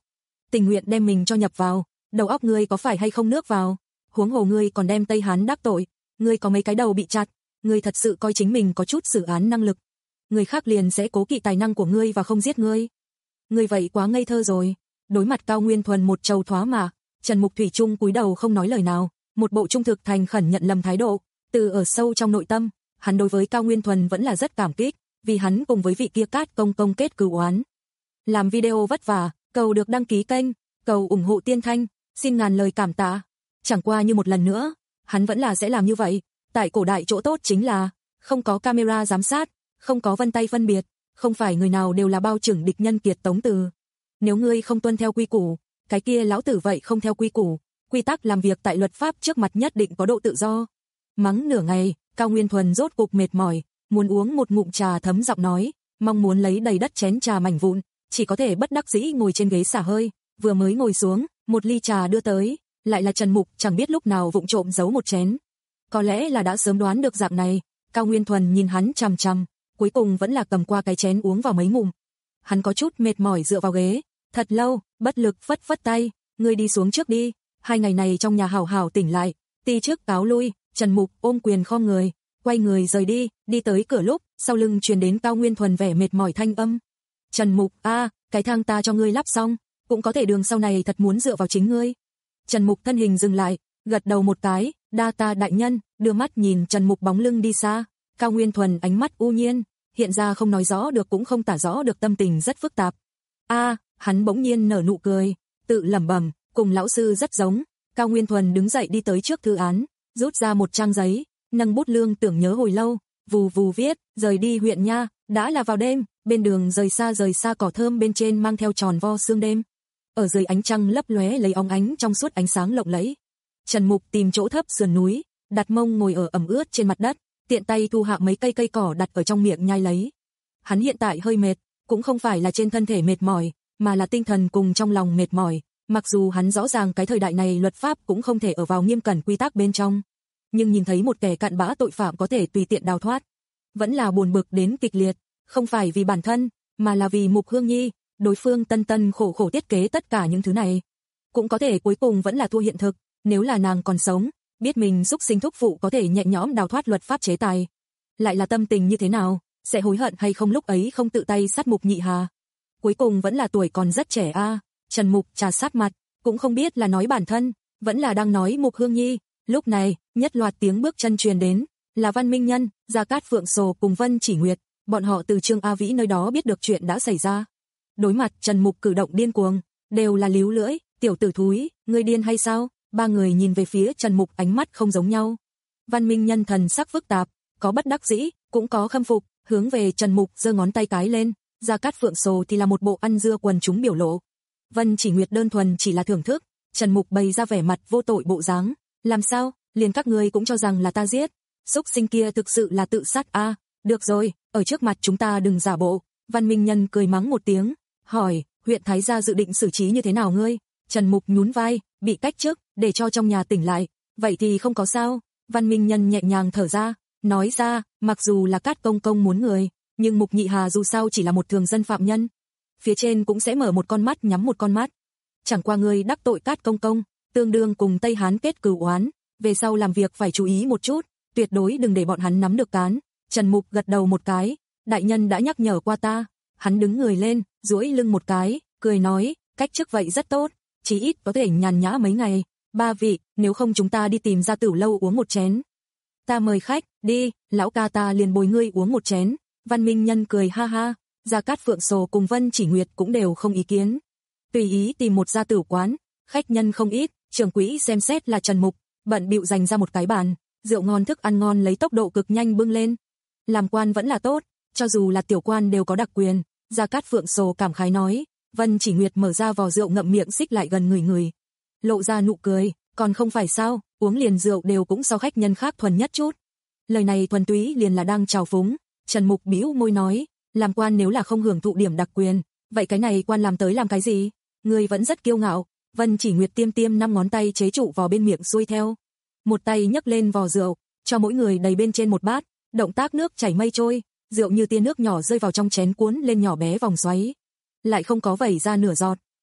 tình nguyện đem mình cho nhập vào, đầu óc ngươi có phải hay không nước vào, huống hồ ngươi còn đem Tây Hán đắc tội, ngươi có mấy cái đầu bị chặt, ngươi thật sự coi chính mình có chút xử án năng lực, người khác liền sẽ cố kỵ tài năng của ngươi và không giết ngươi. Ngươi vậy quá ngây thơ rồi. Đối mặt Cao Nguyên Thuần một trầu thoá mạ, Trần Mục thủy chung cúi đầu không nói lời nào, một bộ trung thực thành khẩn nhận lầm thái độ, từ ở sâu trong nội tâm, hắn đối với Cao Nguyên Thuần vẫn là rất cảm kích, vì hắn cùng với vị kia Cát Công Công kết cừu oán. Làm video vất vả, cầu được đăng ký kênh, cầu ủng hộ Tiên Thanh, xin ngàn lời cảm tạ. Chẳng qua như một lần nữa, hắn vẫn là sẽ làm như vậy, tại cổ đại chỗ tốt chính là không có camera giám sát, không có vân tay phân biệt, không phải người nào đều là bao trưởng địch nhân kiệt tống từ. Nếu ngươi không tuân theo quy củ, cái kia lão tử vậy không theo quy củ, quy tắc làm việc tại luật pháp trước mặt nhất định có độ tự do. Mắng nửa ngày, Cao Nguyên Thuần rốt cục mệt mỏi, muốn uống một ngụm trà thấm giọng nói, mong muốn lấy đầy đất chén trà mảnh vụn, chỉ có thể bất đắc dĩ ngồi trên ghế xả hơi, vừa mới ngồi xuống, một ly trà đưa tới, lại là Trần Mục chẳng biết lúc nào vụng trộm giấu một chén. Có lẽ là đã sớm đoán được dạng này, Cao Nguyên Thuần nhìn hắn chằm chằm, cuối cùng vẫn là cầm qua cái chén uống vào mấy ngụm. Hắn có chút mệt mỏi dựa vào ghế, thật lâu, bất lực phất phất tay, ngươi đi xuống trước đi, hai ngày này trong nhà hảo hảo tỉnh lại, ti trước cáo lui. Trần Mục ôm quyền khom người, quay người rời đi, đi tới cửa lúc, sau lưng truyền đến Cao Nguyên Thuần vẻ mệt mỏi thanh âm. Trần Mục, a, cái thang ta cho ngươi lắp xong, cũng có thể đường sau này thật muốn dựa vào chính ngươi. Trần Mục thân hình dừng lại, gật đầu một cái, đa ta đại nhân, đưa mắt nhìn Trần Mục bóng lưng đi xa. Cao Nguyên Thuần ánh mắt u nhiên, hiện ra không nói rõ được cũng không tả rõ được tâm tình rất phức tạp. A, hắn bỗng nhiên nở nụ cười, tự lẩm bẩm, cùng lão sư rất giống. Cao Nguyên Thuần đứng dậy đi tới trước thư án, rút ra một trang giấy, nâng bút lương tưởng nhớ hồi lâu, vù vù viết, rời đi huyện nha, đã là vào đêm, bên đường rời xa rời xa cỏ thơm bên trên mang theo tròn vo sương đêm. Ở dưới ánh trăng lấp lóe lấy óng ánh trong suốt ánh sáng lộng lẫy. Trần Mục tìm chỗ thấp sườn núi, đặt mông ngồi ở ẩm ướt trên mặt đất, tiện tay thu hạ mấy cây cây cỏ đặt ở trong miệng nhai lấy. Hắn hiện tại hơi mệt, cũng không phải là trên thân thể mệt mỏi, mà là tinh thần cùng trong lòng mệt mỏi. Mặc dù hắn rõ ràng cái thời đại này luật pháp cũng không thể ở vào nghiêm cẩn quy tắc bên trong, nhưng nhìn thấy một kẻ cặn bã tội phạm có thể tùy tiện đào thoát, vẫn là buồn bực đến kịch liệt, không phải vì bản thân, mà là vì Mục Hương Nhi, đối phương tân tân khổ khổ thiết kế tất cả những thứ này, cũng có thể cuối cùng vẫn là thua hiện thực, nếu là nàng còn sống, biết mình xúc sinh thúc phụ có thể nhẹ nhõm đào thoát luật pháp chế tài, lại là tâm tình như thế nào, sẽ hối hận hay không lúc ấy không tự tay sát Mục Nhị Hà. Cuối cùng vẫn là tuổi còn rất trẻ a. À. Trần Mục trà sát mặt, cũng không biết là nói bản thân, vẫn là đang nói Mục Hương Nhi. Lúc này, nhất loạt tiếng bước chân truyền đến, là Văn Minh Nhân, Gia Cát Phượng Sồ cùng Vân Chỉ Nguyệt, bọn họ từ Trương A Vĩ nơi đó biết được chuyện đã xảy ra. Đối mặt Trần Mục cử động điên cuồng, đều là líu lưỡi, tiểu tử thúi, ngươi điên hay sao? Ba người nhìn về phía Trần Mục ánh mắt không giống nhau. Văn Minh Nhân thần sắc phức tạp, có bất đắc dĩ, cũng có khâm phục, hướng về Trần Mục giơ ngón tay cái lên, Gia Cát Phượng Sồ thì là một bộ ăn dưa quần chúng biểu lộ. Vân Chỉ Nguyệt đơn thuần chỉ là thưởng thức, Trần Mục bày ra vẻ mặt vô tội bộ dáng, làm sao, liền các ngươi cũng cho rằng là ta giết, xúc sinh kia thực sự là tự sát a, à, được rồi, ở trước mặt chúng ta đừng giả bộ. Văn Minh Nhân cười mắng một tiếng, hỏi, huyện thái gia dự định xử trí như thế nào ngươi? Trần Mục nhún vai, bị cách chức, để cho trong nhà tỉnh lại, vậy thì không có sao. Văn Minh Nhân nhẹ nhàng thở ra, nói ra, mặc dù là Cát Công Công muốn người, nhưng Mục Nhị Hà dù sao chỉ là một thường dân phạm nhân, phía trên cũng sẽ mở một con mắt nhắm một con mắt. Chẳng qua ngươi đắc tội Cát Công Công, tương đương cùng Tây Hán kết cừu oán, về sau làm việc phải chú ý một chút, tuyệt đối đừng để bọn hắn nắm được cán. Trần Mục gật đầu một cái, đại nhân đã nhắc nhở qua ta. Hắn đứng người lên, duỗi lưng một cái, cười nói, cách chức vậy rất tốt, chí ít có thể nhàn nhã mấy ngày. Ba vị, nếu không chúng ta đi tìm ra Tửu lâu uống một chén. Ta mời khách, đi, lão ca ta liền bồi ngươi uống một chén. Văn Minh Nhân cười ha ha, Gia Cát Phượng Sồ cùng Vân Chỉ Nguyệt cũng đều không ý kiến. Tùy ý tìm một gia tử quán, khách nhân không ít, trưởng quỹ xem xét là Trần Mục, bận bịu dành ra một cái bàn, rượu ngon thức ăn ngon lấy tốc độ cực nhanh bưng lên. Làm quan vẫn là tốt, cho dù là tiểu quan đều có đặc quyền. Gia Cát Phượng Sồ cảm khái nói. Vân Chỉ Nguyệt mở ra vò rượu ngậm miệng xích lại gần người người, lộ ra nụ cười, còn không phải sao, uống liền rượu đều cũng so khách nhân khác thuần nhất chút. Lời này thuần túy liền là đang chào phúng. Trần Mục bĩu môi nói, làm quan nếu là không hưởng thụ điểm đặc quyền, vậy cái này quan làm tới làm cái gì? Người vẫn rất kiêu ngạo. Vân Chỉ Nguyệt tiêm tiêm năm ngón tay chế trụ vào bên miệng xuôi theo, một tay nhấc lên vò rượu, cho mỗi người đầy bên trên một bát, động tác nước chảy mây trôi, rượu như tia nước nhỏ rơi vào trong chén cuốn lên nhỏ bé vòng xoáy, lại không có vẩy ra nửa giọt.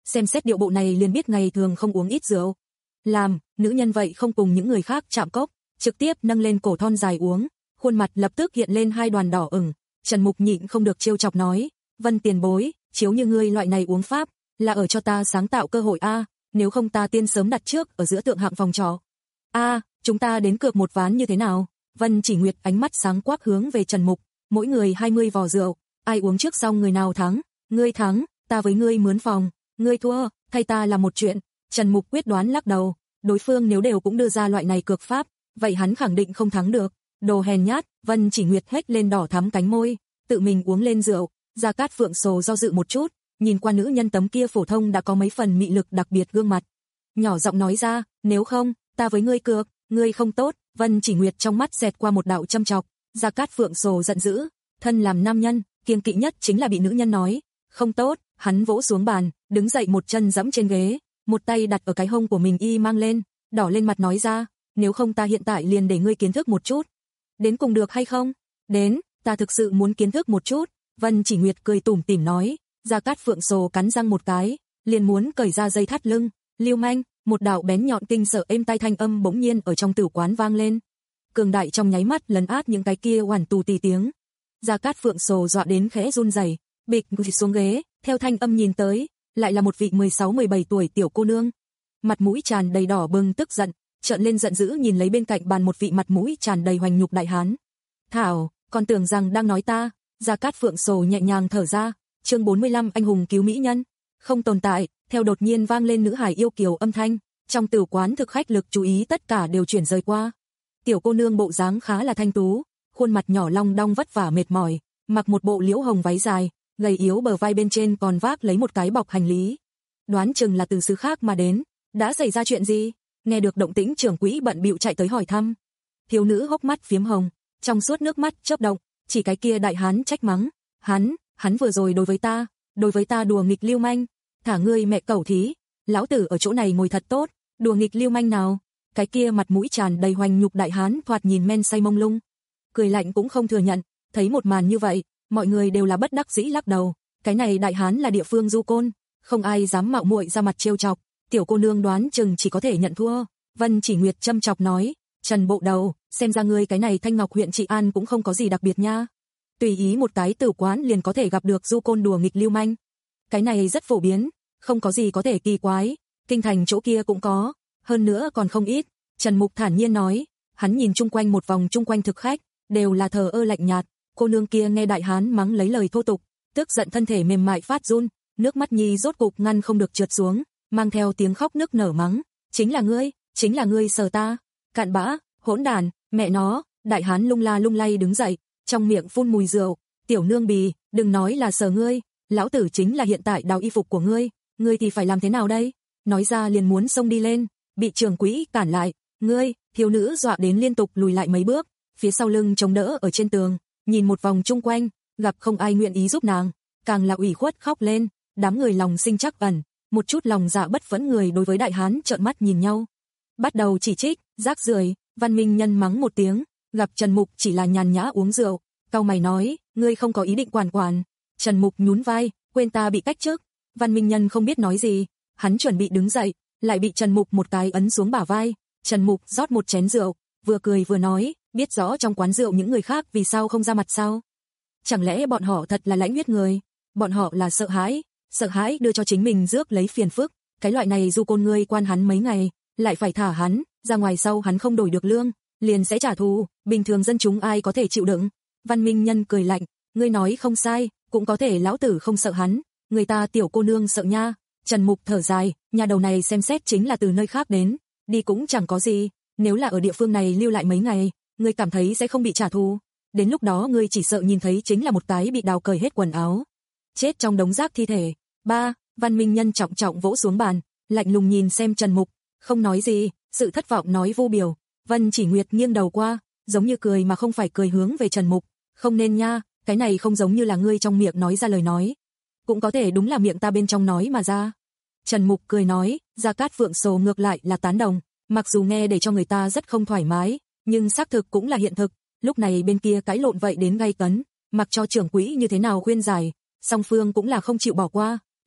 xem xét điệu bộ này liền biết ngày thường không uống ít rượu. Làm, nữ nhân vậy không cùng những người khác chạm cốc, trực tiếp nâng lên cổ thon dài uống, khuôn mặt lập tức hiện lên hai đoàn đỏ ửng. Trần Mục nhịn không được trêu chọc nói, Vân tiền bối, chiếu như ngươi loại này uống pháp, là ở cho ta sáng tạo cơ hội a, nếu không ta tiên sớm đặt trước ở giữa tượng hạng phòng trọ. A, chúng ta đến cược một ván như thế nào? Vân Chỉ Nguyệt ánh mắt sáng quắc hướng về Trần Mục, mỗi người hai mươi vò rượu, ai uống trước xong người nào thắng, ngươi thắng, ta với ngươi mướn phòng, ngươi thua, thay ta làm một chuyện. Trần Mục quyết đoán lắc đầu, đối phương nếu đều cũng đưa ra loại này cược pháp, vậy hắn khẳng định không thắng được. Đồ hèn nhát, Vân Chỉ Nguyệt hét lên đỏ thắm cánh môi, tự mình uống lên rượu. Gia Cát Phượng Sồ do dự một chút, nhìn qua nữ nhân tấm kia phổ thông đã có mấy phần mị lực đặc biệt gương mặt, nhỏ giọng nói ra, nếu không, ta với ngươi cược, ngươi không tốt. Vân Chỉ Nguyệt trong mắt xẹt qua một đạo châm chọc. Gia Cát Phượng Sồ giận dữ, thân làm nam nhân, kiêng kỵ nhất chính là bị nữ nhân nói không tốt. Hắn vỗ xuống bàn, đứng dậy một chân giẫm trên ghế, một tay đặt ở cái hông của mình y mang lên, đỏ lên mặt nói ra, nếu không ta hiện tại liền để ngươi kiến thức một chút. Đến cùng được hay không? Đến, ta thực sự muốn kiến thức một chút. Vân Chỉ Nguyệt cười tủm tỉm nói. Gia Cát Phượng Sồ cắn răng một cái, liền muốn cởi ra dây thắt lưng. Lưu manh, một đạo bén nhọn kinh sợ êm tai thanh âm bỗng nhiên ở trong tử quán vang lên. Cường đại trong nháy mắt lấn át những cái kia oản tù tì tiếng. Gia Cát Phượng Sồ dọa đến khẽ run rẩy, bịch xuống ghế, theo thanh âm nhìn tới, lại là một vị mười sáu mười bảy tuổi tiểu cô nương. Mặt mũi tràn đầy đỏ bừng tức giận, trợn lên giận dữ nhìn lấy bên cạnh bàn một vị mặt mũi tràn đầy hoành nhục đại hán. Thảo, còn tưởng rằng đang nói ta. Gia Cát Phượng Sồ nhẹ nhàng thở ra. Chương bốn mươi lăm anh hùng cứu mỹ nhân, không tồn tại. Theo đột nhiên vang lên nữ hài yêu kiều âm thanh, trong tử quán thực khách lực chú ý tất cả đều chuyển rời qua. Tiểu cô nương bộ dáng khá là thanh tú, khuôn mặt nhỏ long đong vất vả mệt mỏi, mặc một bộ liễu hồng váy dài, gầy yếu bờ vai bên trên còn vác lấy một cái bọc hành lý. Đoán chừng là từ xứ khác mà đến. Đã xảy ra chuyện gì? Nghe được động tĩnh, trưởng quỹ bận bịu chạy tới hỏi thăm. Thiếu nữ hốc mắt phiếm hồng, trong suốt nước mắt chớp động, chỉ cái kia đại hán trách mắng, hắn, hắn vừa rồi đối với ta, đối với ta đùa nghịch lưu manh, thả ngươi mẹ cẩu thí, lão tử ở chỗ này ngồi thật tốt, đùa nghịch lưu manh nào? Cái kia mặt mũi tràn đầy hoành nhục đại hán thoạt nhìn men say mông lung, cười lạnh cũng không thừa nhận. Thấy một màn như vậy, mọi người đều là bất đắc dĩ lắc đầu. Cái này đại hán là địa phương du côn, không ai dám mạo muội ra mặt trêu chọc. Tiểu cô nương đoán chừng chỉ có thể nhận thua. Vân Chỉ Nguyệt châm chọc nói, Trần bộ đầu, xem ra ngươi cái này Thanh Ngọc huyện Trị An cũng không có gì đặc biệt nha. Tùy ý một cái tử quán liền có thể gặp được du côn đùa nghịch lưu manh. Cái này rất phổ biến, không có gì có thể kỳ quái, kinh thành chỗ kia cũng có, hơn nữa còn không ít. Trần Mục thản nhiên nói, hắn nhìn chung quanh một vòng, chung quanh thực khách đều là thờ ơ lạnh nhạt. Cô nương kia nghe đại hán mắng lấy lời thô tục, tức giận thân thể mềm mại phát run, nước mắt nhi rốt cục ngăn không được trượt xuống, mang theo tiếng khóc nức nở mắng, chính là ngươi, chính là ngươi sờ ta, cặn bã, hỗn đàn, mẹ nó. Đại hán lung la lung lay đứng dậy, trong miệng phun mùi rượu, tiểu nương bì, đừng nói là sờ ngươi, lão tử chính là hiện tại đào y phục của ngươi, ngươi thì phải làm thế nào đây? Nói ra liền muốn xông đi lên, bị trưởng quỹ cản lại. Ngươi, thiếu nữ dọa đến liên tục lùi lại mấy bước, phía sau lưng chống đỡ ở trên tường, nhìn một vòng chung quanh, gặp không ai nguyện ý giúp nàng, càng là ủy khuất khóc lên. Đám người lòng sinh trắc ẩn, một chút lòng dạ bất phẫn người đối với đại hán trợn mắt nhìn nhau, bắt đầu chỉ trích, rác rưởi. Văn Minh Nhân mắng một tiếng, gặp Trần Mục chỉ là nhàn nhã uống rượu, cau mày nói, ngươi không có ý định quản quản. Trần Mục nhún vai, quên ta bị cách chức. Văn Minh Nhân không biết nói gì, hắn chuẩn bị đứng dậy, lại bị Trần Mục một cái ấn xuống bả vai. Trần Mục rót một chén rượu, vừa cười vừa nói, biết rõ trong quán rượu những người khác vì sao không ra mặt sao? Chẳng lẽ bọn họ thật là lãnh huyết người? Bọn họ là sợ hãi, sợ hãi đưa cho chính mình rước lấy phiền phức. Cái loại này du côn ngươi quan hắn mấy ngày, lại phải thả hắn, ra ngoài sau hắn không đổi được lương, liền sẽ trả thù, bình thường dân chúng ai có thể chịu đựng. Văn Minh Nhân cười lạnh, ngươi nói không sai, cũng có thể lão tử không sợ hắn, người ta tiểu cô nương sợ nha. Trần Mục thở dài, nhà đầu này xem xét chính là từ nơi khác đến, đi cũng chẳng có gì, nếu là ở địa phương này lưu lại mấy ngày, ngươi cảm thấy sẽ không bị trả thù, đến lúc đó ngươi chỉ sợ nhìn thấy chính là một cái bị đào cởi hết quần áo, chết trong đống rác thi thể. Ba, Văn Minh Nhân trọng trọng vỗ xuống bàn, lạnh lùng nhìn xem Trần Mục, không nói gì, sự thất vọng nói vô biểu. Vân Chỉ Nguyệt nghiêng đầu qua, giống như cười mà không phải cười hướng về Trần Mục, không nên nha, cái này không giống như là ngươi trong miệng nói ra lời nói, cũng có thể đúng là miệng ta bên trong nói mà ra. Trần Mục cười nói, Gia Cát Phượng Sồ ngược lại là tán đồng, mặc dù nghe để cho người ta rất không thoải mái, nhưng xác thực cũng là hiện thực. Lúc này bên kia cãi lộn vậy đến gay cấn, mặc cho trưởng quỹ như thế nào khuyên giải, song phương cũng là không chịu bỏ qua,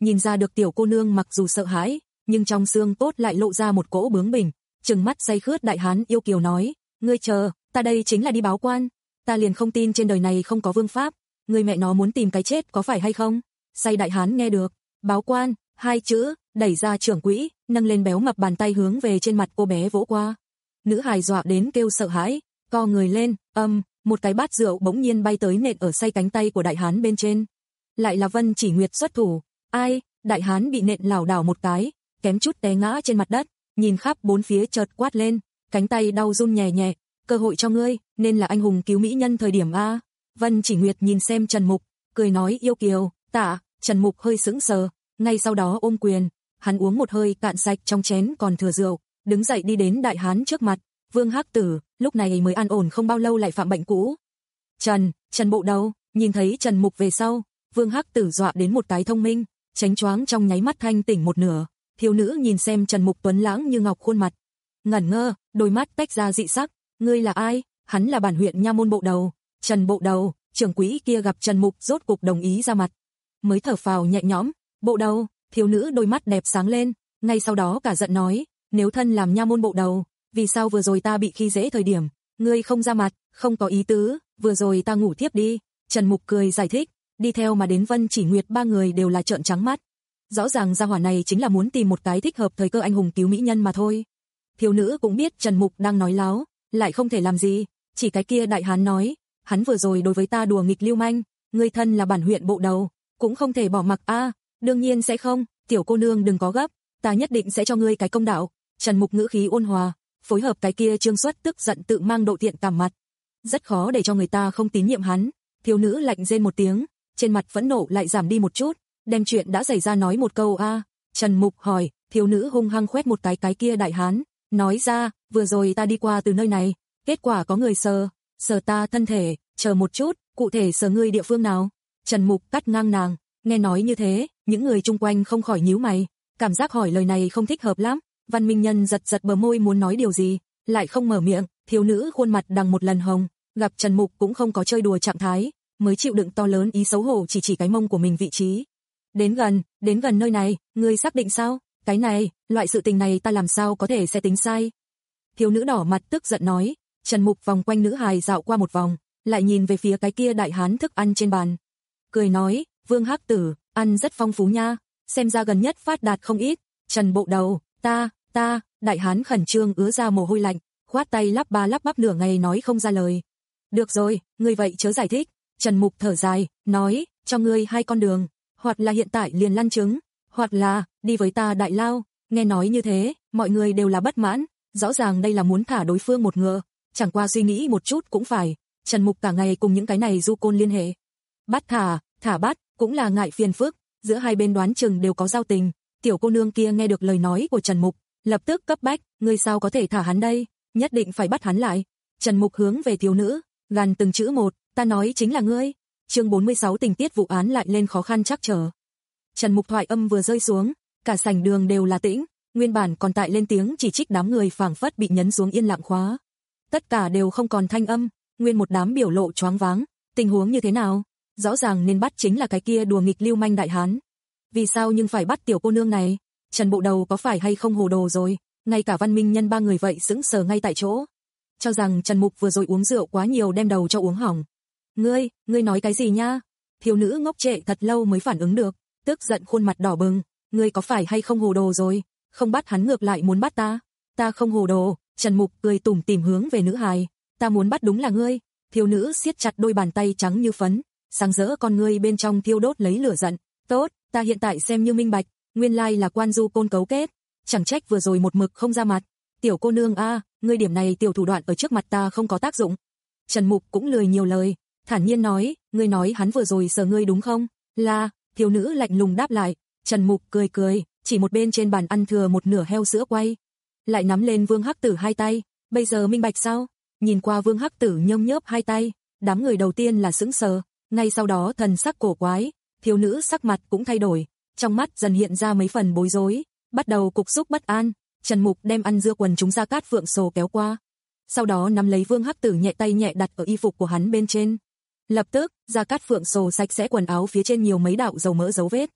nhìn ra được tiểu cô nương mặc dù sợ hãi, nhưng trong xương cốt lại lộ ra một cỗ bướng bỉnh, trừng mắt say khướt đại hán yêu kiều nói, ngươi chờ, ta đây chính là đi báo quan, ta liền không tin trên đời này không có vương pháp, ngươi mẹ nó muốn tìm cái chết có phải hay không? Say đại hán nghe được, báo quan, hai chữ, đẩy ra trưởng quỹ, nâng lên béo mập bàn tay hướng về trên mặt cô bé vỗ qua. Nữ hài dọa đến kêu sợ hãi, co người lên, âm, một cái bát rượu bỗng nhiên bay tới nện ở say cánh tay của đại hán bên trên. Lại là Vân Chỉ Nguyệt xuất thủ, ai, đại hán bị nện lảo đảo một cái, kém chút té ngã trên mặt đất, nhìn khắp bốn phía chợt quát lên, cánh tay đau run nhẹ nhẹ, cơ hội cho ngươi, nên là anh hùng cứu mỹ nhân thời điểm a. Vân Chỉ Nguyệt nhìn xem Trần Mục, cười nói yêu kiều, tạ, Trần Mục hơi sững sờ, ngay sau đó ôm quyền, hắn uống một hơi cạn sạch trong chén còn thừa rượu, đứng dậy đi đến đại hán trước mặt, Vương Hắc Tử, lúc này mới an ổn không bao lâu lại phạm bệnh cũ. Trần, Trần bộ đầu, nhìn thấy Trần Mục về sau, Vương Hắc Tử dọa đến một cái thông minh, tránh choáng trong nháy mắt thanh tỉnh một nửa, thiếu nữ nhìn xem Trần Mục tuấn lãng như ngọc khuôn mặt, ngẩn ngơ, đôi mắt tách ra dị sắc, ngươi là ai? Hắn là bản huyện nha môn bộ đầu, Trần bộ đầu, trưởng quỹ kia gặp Trần Mục rốt cục đồng ý ra mặt, mới thở phào nhẹ nhõm, bộ đầu, thiếu nữ đôi mắt đẹp sáng lên, ngay sau đó cả giận nói, nếu thân làm nha môn bộ đầu, vì sao vừa rồi ta bị khi dễ thời điểm, ngươi không ra mặt, không có ý tứ, vừa rồi ta ngủ thiếp đi. Trần Mục cười giải thích, đi theo mà đến Vân Chỉ Nguyệt ba người đều là trợn trắng mắt. Rõ ràng gia hỏa này chính là muốn tìm một cái thích hợp thời cơ anh hùng cứu mỹ nhân mà thôi. Thiếu nữ cũng biết Trần Mục đang nói láo, lại không thể làm gì, chỉ cái kia đại hán nói, hắn vừa rồi đối với ta đùa nghịch lưu manh, ngươi thân là bản huyện bộ đầu, cũng không thể bỏ mặc a, đương nhiên sẽ không, tiểu cô nương đừng có gấp, ta nhất định sẽ cho ngươi cái công đạo. Trần Mục ngữ khí ôn hòa, phối hợp cái kia Trương Xuất tức giận tự mang độ thiện cảm mặt, rất khó để cho người ta không tín nhiệm hắn. Thiếu nữ lạnh rên một tiếng, trên mặt phẫn nộ lại giảm đi một chút, đem chuyện đã xảy ra nói một câu a. Trần Mục hỏi, thiếu nữ hung hăng khoét một cái cái kia đại hán, nói ra, vừa rồi ta đi qua từ nơi này, kết quả có người sờ, sờ ta thân thể, chờ một chút, cụ thể sờ ngươi địa phương nào? Trần Mục cắt ngang nàng, nghe nói như thế, những người chung quanh không khỏi nhíu mày, cảm giác hỏi lời này không thích hợp lắm. Văn Minh Nhân giật giật bờ môi muốn nói điều gì, lại không mở miệng, thiếu nữ khuôn mặt đằng một lần hồng, gặp Trần Mục cũng không có chơi đùa trạng thái, mới chịu đựng to lớn ý xấu hổ chỉ chỉ cái mông của mình vị trí. Đến gần, đến gần nơi này, ngươi xác định sao? Cái này, loại sự tình này ta làm sao có thể sẽ tính sai? Thiếu nữ đỏ mặt tức giận nói. Trần Mục vòng quanh nữ hài dạo qua một vòng, lại nhìn về phía cái kia đại hán thức ăn trên bàn, cười nói, Vương Hắc Tử, ăn rất phong phú nha, xem ra gần nhất phát đạt không ít. Trần bộ đầu, ta, ta, đại hán khẩn trương ứa ra mồ hôi lạnh, khoát tay lắp ba lắp bắp nửa ngày nói không ra lời. Được rồi, ngươi vậy chớ giải thích. Trần Mục thở dài, nói, cho ngươi hai con đường, hoặc là hiện tại liền lăn trứng, hoặc là đi với ta đại lao. Nghe nói như thế, mọi người đều là bất mãn, rõ ràng đây là muốn thả đối phương một ngựa, chẳng qua suy nghĩ một chút cũng phải. Trần Mục cả ngày cùng những cái này du côn liên hệ, bắt thả, thả bắt, cũng là ngại phiền phức, giữa hai bên đoán chừng đều có giao tình. Tiểu cô nương kia nghe được lời nói của Trần Mục, lập tức cấp bách, ngươi sao có thể thả hắn đây, nhất định phải bắt hắn lại. Trần Mục hướng về thiếu nữ, gằn từng chữ một, ta nói chính là ngươi. Chương bốn mươi sáu tình tiết vụ án lại lên khó khăn trắc trở. Trần Mục thoại âm vừa rơi xuống, cả sảnh đường đều là tĩnh, nguyên bản còn tại lên tiếng chỉ trích đám người phảng phất bị nhấn xuống yên lặng khóa. Tất cả đều không còn thanh âm, nguyên một đám biểu lộ choáng váng, tình huống như thế nào? Rõ ràng nên bắt chính là cái kia đùa nghịch lưu manh đại hán. Vì sao nhưng phải bắt tiểu cô nương này? Trần bộ đầu có phải hay không hồ đồ rồi? Ngay cả Văn Minh Nhân ba người vậy sững sờ ngay tại chỗ, cho rằng Trần Mục vừa rồi uống rượu quá nhiều đem đầu cho uống hỏng. Ngươi, ngươi nói cái gì nha? Thiếu nữ ngốc trệ thật lâu mới phản ứng được, tức giận khuôn mặt đỏ bừng, ngươi có phải hay không hồ đồ rồi? Không bắt hắn ngược lại muốn bắt ta? Ta không hồ đồ. Trần Mục cười tủm tỉm hướng về nữ hài, ta muốn bắt đúng là ngươi. Thiếu nữ siết chặt đôi bàn tay trắng như phấn, sáng rỡ con ngươi bên trong thiêu đốt lấy lửa giận. Tốt, ta hiện tại xem như minh bạch, nguyên lai là quan du côn cấu kết, chẳng trách vừa rồi một mực không ra mặt. Tiểu cô nương a, ngươi điểm này tiểu thủ đoạn ở trước mặt ta không có tác dụng. Trần Mục cũng lười nhiều lời, thản nhiên nói, ngươi nói hắn vừa rồi sờ ngươi đúng không? Là, thiếu nữ lạnh lùng đáp lại. Trần Mục cười cười, chỉ một bên trên bàn ăn thừa một nửa heo sữa quay, lại nắm lên Vương Hắc Tử hai tay, bây giờ minh bạch sao? Nhìn qua Vương Hắc Tử nhông nhớp hai tay, đám người đầu tiên là sững sờ, ngay sau đó thần sắc cổ quái, thiếu nữ sắc mặt cũng thay đổi, trong mắt dần hiện ra mấy phần bối rối, bắt đầu cục xúc bất an. Trần Mục đem ăn dưa quần chúng Gia Cát Phượng Sồ kéo qua, sau đó nắm lấy Vương Hắc Tử nhẹ tay nhẹ đặt ở y phục của hắn bên trên. Lập tức, Gia Cát Phượng Sồ sạch sẽ quần áo phía trên nhiều mấy đạo dầu mỡ dấu vết.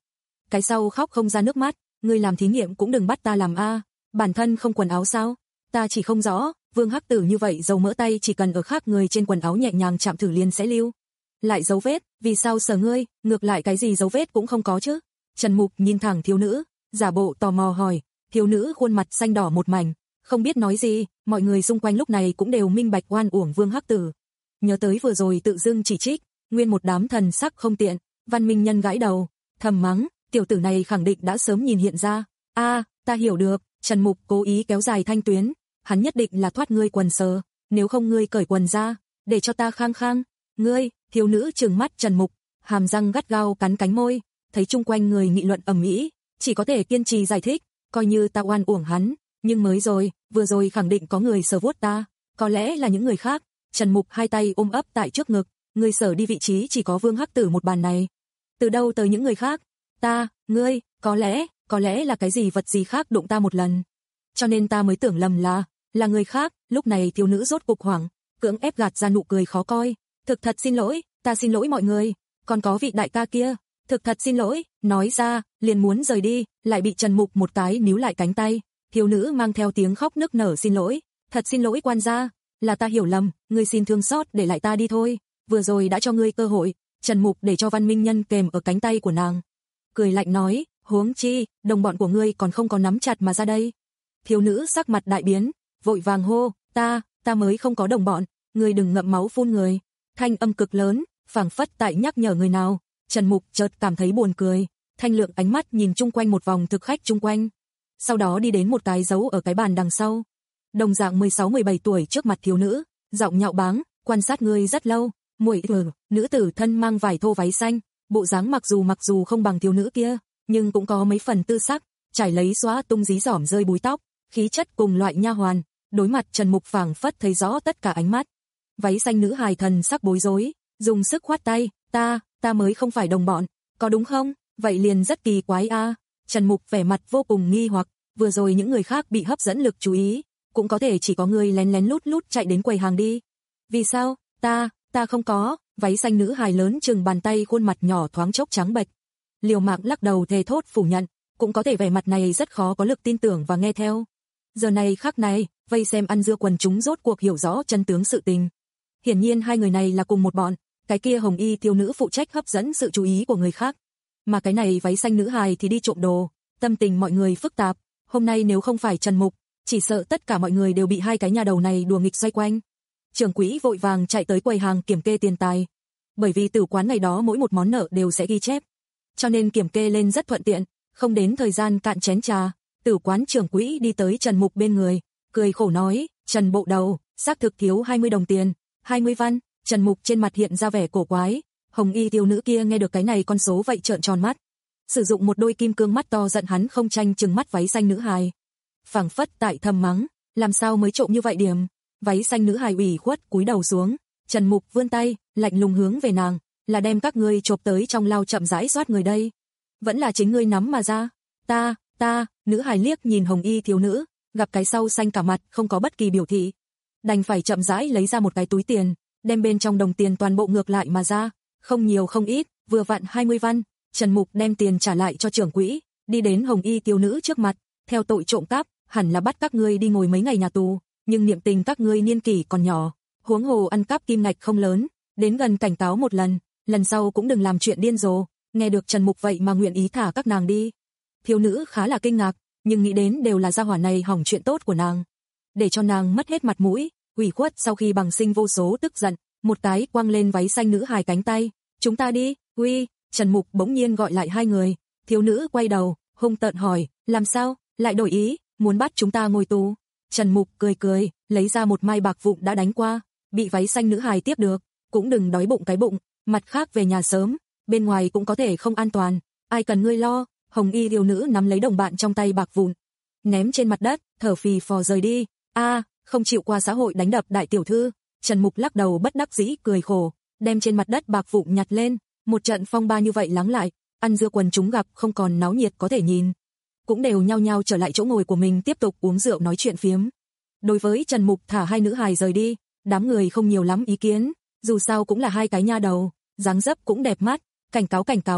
cái sau khóc không ra nước mắt, ngươi làm thí nghiệm cũng đừng bắt ta làm a, bản thân không quần áo sao? Ta chỉ không rõ, Vương Hắc Tử như vậy dầu mỡ tay chỉ cần ở khác người trên quần áo nhẹ nhàng chạm thử liền sẽ lưu lại dấu vết, vì sao sờ ngươi, ngược lại cái gì dấu vết cũng không có chứ? Trần Mục nhìn thẳng thiếu nữ, giả bộ tò mò hỏi, thiếu nữ khuôn mặt xanh đỏ một mảnh, không biết nói gì, mọi người xung quanh lúc này cũng đều minh bạch oan uổng Vương Hắc Tử. Nhớ tới vừa rồi tự dưng chỉ trích, nguyên một đám thần sắc không tiện, Văn Minh Nhân gãi đầu, thầm mắng, tiểu tử này khẳng định đã sớm nhìn hiện ra. A, ta hiểu được, Trần Mục cố ý kéo dài thanh tuyến, hắn nhất định là thoát ngươi quần sờ, nếu không ngươi cởi quần ra, để cho ta khang khang. Ngươi, thiếu nữ trừng mắt Trần Mục, hàm răng gắt gao cắn cánh môi, thấy chung quanh người nghị luận ầm ĩ, chỉ có thể kiên trì giải thích, coi như ta oan uổng hắn, nhưng mới rồi, vừa rồi khẳng định có người sờ vuốt ta, có lẽ là những người khác. Trần Mục hai tay ôm ấp tại trước ngực, ngươi sở đi vị trí chỉ có Vương Hắc Tử một bàn này. Từ đâu tới những người khác? Ta, ngươi, có lẽ, có lẽ là cái gì vật gì khác đụng ta một lần. Cho nên ta mới tưởng lầm là, là người khác. Lúc này thiếu nữ rốt cục hoảng, cưỡng ép gạt ra nụ cười khó coi. Thực thật xin lỗi, ta xin lỗi mọi người, còn có vị đại ca kia, thực thật xin lỗi, nói ra, liền muốn rời đi, lại bị Trần Mục một cái níu lại cánh tay. Thiếu nữ mang theo tiếng khóc nức nở xin lỗi, thật xin lỗi quan gia, là ta hiểu lầm, ngươi xin thương xót để lại ta đi thôi, vừa rồi đã cho ngươi cơ hội. Trần Mục để cho Văn Minh Nhân kềm ở cánh tay của nàng, cười lạnh nói, huống chi, đồng bọn của ngươi còn không có nắm chặt mà ra đây. Thiếu nữ sắc mặt đại biến, vội vàng hô, ta, ta mới không có đồng bọn, ngươi đừng ngậm máu phun người. Thanh âm cực lớn, phảng phất tại nhắc nhở người nào. Trần Mục chợt cảm thấy buồn cười, thanh lượng ánh mắt nhìn chung quanh một vòng thực khách chung quanh, sau đó đi đến một cái dấu ở cái bàn đằng sau. Đồng dạng mười sáu mười bảy tuổi trước mặt thiếu nữ, giọng nhạo báng, quan sát ngươi rất lâu, muội tử, nữ tử thân mang vải thô váy xanh, bộ dáng mặc dù mặc dù không bằng thiếu nữ kia, nhưng cũng có mấy phần tư sắc, trải lấy xóa tung dí dỏm rơi búi tóc, khí chất cùng loại nha hoàn, đối mặt Trần Mục phảng phất thấy rõ tất cả ánh mắt. Váy xanh nữ hài thần sắc bối rối, dùng sức khoát tay, ta, ta mới không phải đồng bọn, có đúng không? Vậy liền rất kỳ quái a. Trần Mục vẻ mặt vô cùng nghi hoặc, vừa rồi những người khác bị hấp dẫn lực chú ý, cũng có thể chỉ có người lén lén lút lút chạy đến quầy hàng đi. Vì sao? Ta, ta không có. Váy xanh nữ hài lớn chừng bàn tay, khuôn mặt nhỏ thoáng chốc trắng bệch. Liều mạng lắc đầu thề thốt phủ nhận, cũng có thể vẻ mặt này rất khó có lực tin tưởng và nghe theo. Giờ này khắc này, vây xem ăn dưa quần chúng rốt cuộc hiểu rõ chân tướng sự tình. Hiển nhiên hai người này là cùng một bọn, cái kia hồng y thiếu nữ phụ trách hấp dẫn sự chú ý của người khác, mà cái này váy xanh nữ hài thì đi trộm đồ. Tâm tình mọi người phức tạp, hôm nay nếu không phải Trần Mục, chỉ sợ tất cả mọi người đều bị hai cái nhà đầu này đùa nghịch xoay quanh. Trưởng quỹ vội vàng chạy tới quầy hàng kiểm kê tiền tài, bởi vì tử quán ngày đó mỗi một món nợ đều sẽ ghi chép, cho nên kiểm kê lên rất thuận tiện, không đến thời gian cạn chén trà, tử quán trưởng quỹ đi tới Trần Mục bên người, cười khổ nói, Trần bộ đầu, xác thực thiếu hai mươi đồng tiền, hai mươi văn. Trần Mục trên mặt hiện ra vẻ cổ quái, hồng y thiếu nữ kia nghe được cái này con số vậy trợn tròn mắt, sử dụng một đôi kim cương mắt to giận hắn không tranh chừng mắt váy xanh nữ hài, phảng phất tại thầm mắng, làm sao mới trộm như vậy điểm. Váy xanh nữ hài ủy khuất cúi đầu xuống, Trần Mục vươn tay, lạnh lùng hướng về nàng, là đem các ngươi chộp tới trong lao chậm rãi soát người đây, vẫn là chính ngươi nắm mà ra. Ta, ta, nữ hài liếc nhìn hồng y thiếu nữ, gặp cái sau xanh cả mặt, không có bất kỳ biểu thị, đành phải chậm rãi lấy ra một cái túi tiền, đem bên trong đồng tiền toàn bộ ngược lại mà ra, không nhiều không ít, vừa vặn hai mươi văn. Trần Mục đem tiền trả lại cho trưởng quỹ, đi đến hồng y thiếu nữ trước mặt, theo tội trộm cắp, hẳn là bắt các ngươi đi ngồi mấy ngày nhà tù, nhưng niệm tình các ngươi niên kỷ còn nhỏ, huống hồ ăn cắp kim ngạch không lớn, đến gần cảnh cáo một lần, lần sau cũng đừng làm chuyện điên rồ. Nghe được Trần Mục vậy mà nguyện ý thả các nàng đi, thiếu nữ khá là kinh ngạc, nhưng nghĩ đến đều là gia hỏa này hỏng chuyện tốt của nàng, để cho nàng mất hết mặt mũi, ủy khuất sau khi bằng sinh vô số tức giận, một cái quăng lên váy xanh nữ hài cánh tay, chúng ta đi. Uy, Trần Mục bỗng nhiên gọi lại hai người, thiếu nữ quay đầu, hung tợn hỏi, làm sao, lại đổi ý, muốn bắt chúng ta ngồi tù? Trần Mục cười cười, lấy ra một mai bạc vụn đã đánh qua, bị váy xanh nữ hài tiếp được, cũng đừng đói bụng cái bụng, mặt khác về nhà sớm, bên ngoài cũng có thể không an toàn, ai cần ngươi lo. Hồng y thiếu nữ nắm lấy đồng bạn trong tay bạc vụn, ném trên mặt đất, thở phì phò rời đi. A, không chịu qua xã hội đánh đập đại tiểu thư. Trần Mục lắc đầu bất đắc dĩ cười khổ, đem trên mặt đất bạc vụn nhặt lên, một trận phong ba như vậy lắng lại, ăn dưa quần chúng gặp không còn náo nhiệt có thể nhìn, cũng đều nhao nhao trở lại chỗ ngồi của mình tiếp tục uống rượu nói chuyện phiếm. Đối với Trần Mục thả hai nữ hài rời đi, đám người không nhiều lắm ý kiến, dù sao cũng là hai cái nha đầu, dáng dấp cũng đẹp mắt, cảnh cáo cảnh cáo được,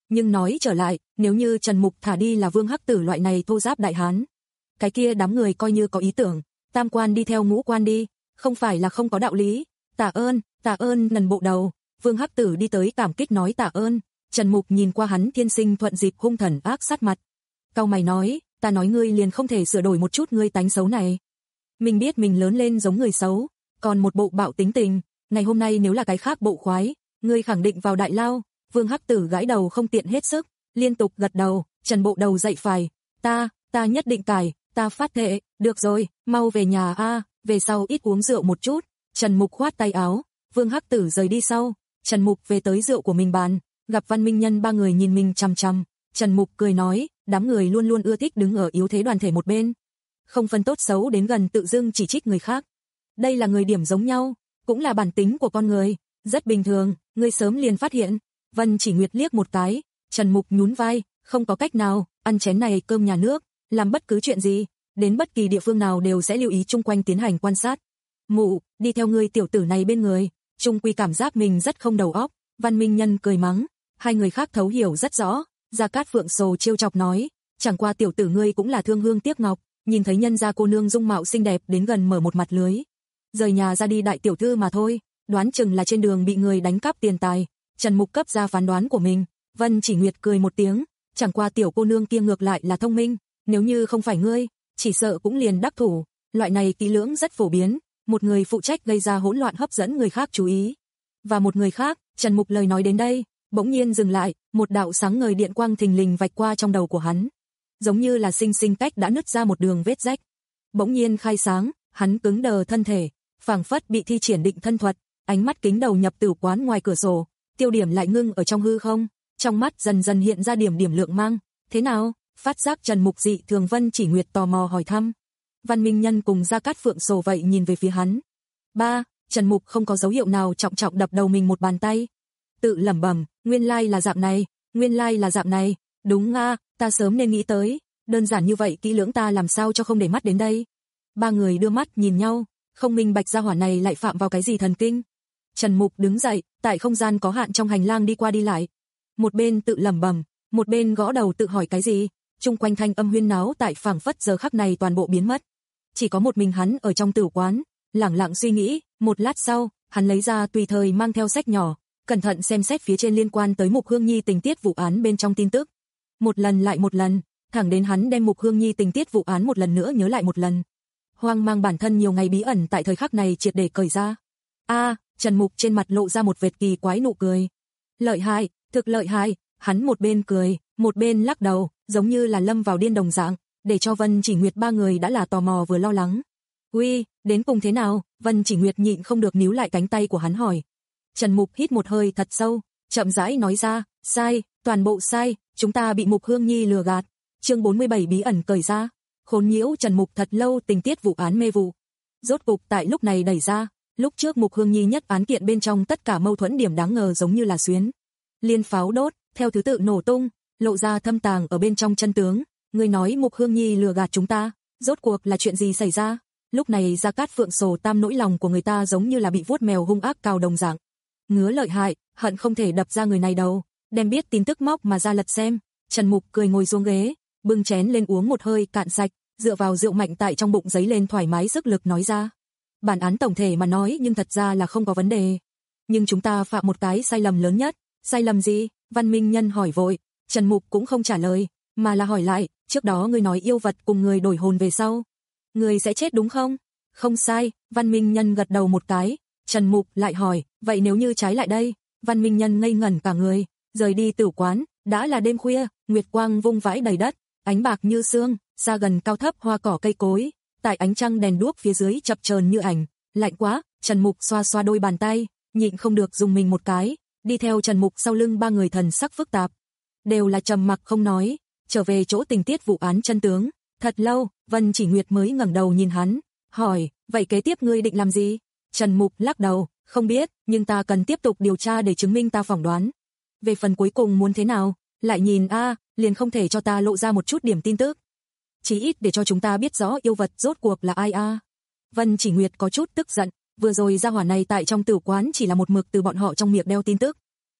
Nhưng nói trở lại, nếu như Trần Mục thả đi là Vương Hắc Tử loại này thô giáp đại hán, cái kia đám người coi như có ý tưởng, tam quan đi theo ngũ quan đi, không phải là không có đạo lý. Tạ ơn, tạ ơn nần bộ đầu. Vương Hắc Tử đi tới cảm kích nói tạ ơn. Trần Mục nhìn qua hắn thiên sinh thuận dịp hung thần ác sát mặt. Cau mày nói, ta nói ngươi liền không thể sửa đổi một chút ngươi tánh xấu này. Mình biết mình lớn lên giống người xấu, còn một bộ bạo tính tình, ngày hôm nay nếu là cái khác bộ khoái, ngươi khẳng định vào đại lao. Vương Hắc Tử gãi đầu không tiện hết sức, liên tục gật đầu. Trần bộ đầu dậy phải, ta, ta nhất định cải, ta phát thệ, được rồi, mau về nhà a, về sau ít uống rượu một chút. Trần Mục khoát tay áo, Vương Hắc Tử rời đi sau, Trần Mục về tới rượu của mình bàn, gặp Văn Minh Nhân ba người nhìn mình chằm chằm, Trần Mục cười nói, đám người luôn luôn ưa thích đứng ở yếu thế đoàn thể một bên, không phân tốt xấu đến gần tự dưng chỉ trích người khác. Đây là người điểm giống nhau, cũng là bản tính của con người, rất bình thường, ngươi sớm liền phát hiện. Vân Chỉ Nguyệt liếc một cái, Trần Mục nhún vai, không có cách nào, ăn chén này cơm nhà nước, làm bất cứ chuyện gì, đến bất kỳ địa phương nào đều sẽ lưu ý chung quanh tiến hành quan sát. Mụ, đi theo người tiểu tử này bên người, Trung Quy cảm giác mình rất không đầu óc. Văn Minh Nhân cười mắng, hai người khác thấu hiểu rất rõ. Gia Cát Phượng Sồ trêu chọc nói, chẳng qua tiểu tử ngươi cũng là thương hương tiếc ngọc, nhìn thấy nhân gia cô nương dung mạo xinh đẹp đến gần mở một mặt lưới, rời nhà ra đi đại tiểu thư mà thôi, đoán chừng là trên đường bị người đánh cắp tiền tài. Trần Mục cấp ra phán đoán của mình. Vân Chỉ Nguyệt cười một tiếng, chẳng qua tiểu cô nương kia ngược lại là thông minh, nếu như không phải ngươi, chỉ sợ cũng liền đắc thủ. Loại này kỹ lưỡng rất phổ biến, một người phụ trách gây ra hỗn loạn hấp dẫn người khác chú ý, và một người khác. Trần Mục lời nói đến đây, bỗng nhiên dừng lại, một đạo sáng ngời điện quang thình lình vạch qua trong đầu của hắn, giống như là sinh sinh cách đã nứt ra một đường vết rách. Bỗng nhiên khai sáng, hắn cứng đờ thân thể, phảng phất bị thi triển định thân thuật, ánh mắt kính đầu nhập tử quán ngoài cửa sổ, tiêu điểm lại ngưng ở trong hư không, trong mắt dần dần hiện ra điểm điểm lượng mang. Thế nào? Phát giác Trần Mục dị thường, Vân Chỉ Nguyệt tò mò hỏi thăm. Văn Minh Nhân cùng Gia Cát Phượng Sồ vậy nhìn về phía hắn. Ba, Trần Mục không có dấu hiệu nào trọng trọng đập đầu mình một bàn tay, tự lẩm bẩm, nguyên lai là dạng này, nguyên lai là dạng này, đúng nga, ta sớm nên nghĩ tới, đơn giản như vậy kỹ lưỡng ta làm sao cho không để mắt đến đây. Ba người đưa mắt nhìn nhau, không minh bạch gia hỏa này lại phạm vào cái gì thần kinh. Trần Mục đứng dậy, tại không gian có hạn trong hành lang đi qua đi lại, một bên tự lẩm bẩm, một bên gõ đầu tự hỏi cái gì. Chung quanh thanh âm huyên náo tại phảng phất giờ khắc này toàn bộ biến mất, chỉ có một mình hắn ở trong tử quán, lẳng lặng suy nghĩ. Một lát sau, hắn lấy ra tùy thời mang theo sách nhỏ, cẩn thận xem xét phía trên liên quan tới Mục Hương Nhi tình tiết vụ án bên trong tin tức, một lần lại một lần, thẳng đến hắn đem Mục Hương Nhi tình tiết vụ án một lần nữa nhớ lại một lần. Hoang mang bản thân nhiều ngày bí ẩn tại thời khắc này triệt để cởi ra. A, Trần Mục trên mặt lộ ra một vệt kỳ quái nụ cười. Lợi hại, thực lợi hại. Hắn một bên cười, một bên lắc đầu, giống như là lâm vào điên đồng dạng, để cho Vân Chỉ Nguyệt ba người đã là tò mò vừa lo lắng. Uy, đến cùng thế nào? Vân Chỉ Nguyệt nhịn không được níu lại cánh tay của hắn hỏi. Trần Mục hít một hơi thật sâu, chậm rãi nói ra, sai, toàn bộ sai, chúng ta bị Mục Hương Nhi lừa gạt. Chương bốn mươi bảy bí ẩn cởi ra. Khốn nhiễu Trần Mục thật lâu tình tiết vụ án mê vụ, rốt cục tại lúc này đẩy ra. Lúc trước Mục Hương Nhi nhất án kiện bên trong tất cả mâu thuẫn điểm đáng ngờ giống như là xuyến liên pháo đốt, theo thứ tự nổ tung, lộ ra thâm tàng ở bên trong chân tướng. Người nói Mục Hương Nhi lừa gạt chúng ta, rốt cuộc là chuyện gì xảy ra? Lúc này Gia Cát Phượng Sồ tam nỗi lòng của người ta giống như là bị vuốt mèo hung ác cào đồng dạng, ngứa lợi hại, hận không thể đập ra người này đầu, đem biết tin tức móc mà ra lật xem. Trần Mục cười ngồi xuống ghế, bưng chén lên uống một hơi cạn sạch, dựa vào rượu mạnh tại trong bụng giấy lên thoải mái sức lực nói ra. Bản án tổng thể mà nói nhưng thật ra là không có vấn đề, nhưng chúng ta phạm một cái sai lầm lớn nhất. Sai lầm gì? Văn Minh Nhân hỏi vội. Trần Mục cũng không trả lời, mà là hỏi lại, trước đó ngươi nói yêu vật cùng người đổi hồn về sau, người sẽ chết đúng không? Không sai, Văn Minh Nhân gật đầu một cái. Trần Mục lại hỏi, vậy nếu như trái lại đây? Văn Minh Nhân ngây ngẩn cả người, rời đi tử quán, đã là đêm khuya, nguyệt quang vung vãi đầy đất, ánh bạc như sương, xa gần cao thấp hoa cỏ cây cối, tại ánh trăng đèn đuốc phía dưới chập chờn như ảnh, lạnh quá. Trần Mục xoa xoa đôi bàn tay, nhịn không được dùng mình một cái. Đi theo Trần Mục sau lưng ba người thần sắc phức tạp, đều là trầm mặc không nói, trở về chỗ tình tiết vụ án chân tướng. Thật lâu, Vân Chỉ Nguyệt mới ngẩng đầu nhìn hắn, hỏi, vậy kế tiếp ngươi định làm gì? Trần Mục lắc đầu, không biết, nhưng ta cần tiếp tục điều tra để chứng minh ta phỏng đoán. Về phần cuối cùng muốn thế nào, lại nhìn a, à, liền không thể cho ta lộ ra một chút điểm tin tức, chí ít để cho chúng ta biết rõ yêu vật rốt cuộc là ai a. À. Vân Chỉ Nguyệt có chút tức giận, vừa rồi gia hỏa này tại trong tử quán chỉ là một mực từ bọn họ trong miệng đeo tin tức,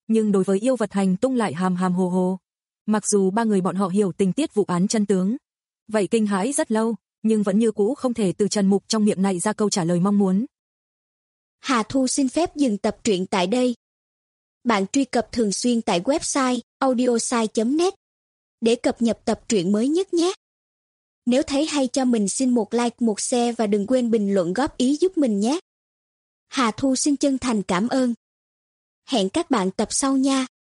nhưng đối với yêu vật hành tung lại hàm hàm hồ hồ. Mặc dù ba người bọn họ hiểu tình tiết vụ án chân tướng, vậy kinh hãi rất lâu, nhưng vẫn như cũ không thể từ Trần Mục trong miệng này ra câu trả lời mong muốn. Hà Thu xin phép dừng tập truyện tại đây. Bạn truy cập thường xuyên tại website audiosai chấm net để cập nhật tập truyện mới nhất nhé. Nếu thấy hay cho mình xin một like, một share và đừng quên bình luận góp ý giúp mình nhé. Hà Thu xin chân thành cảm ơn. Hẹn các bạn tập sau nha.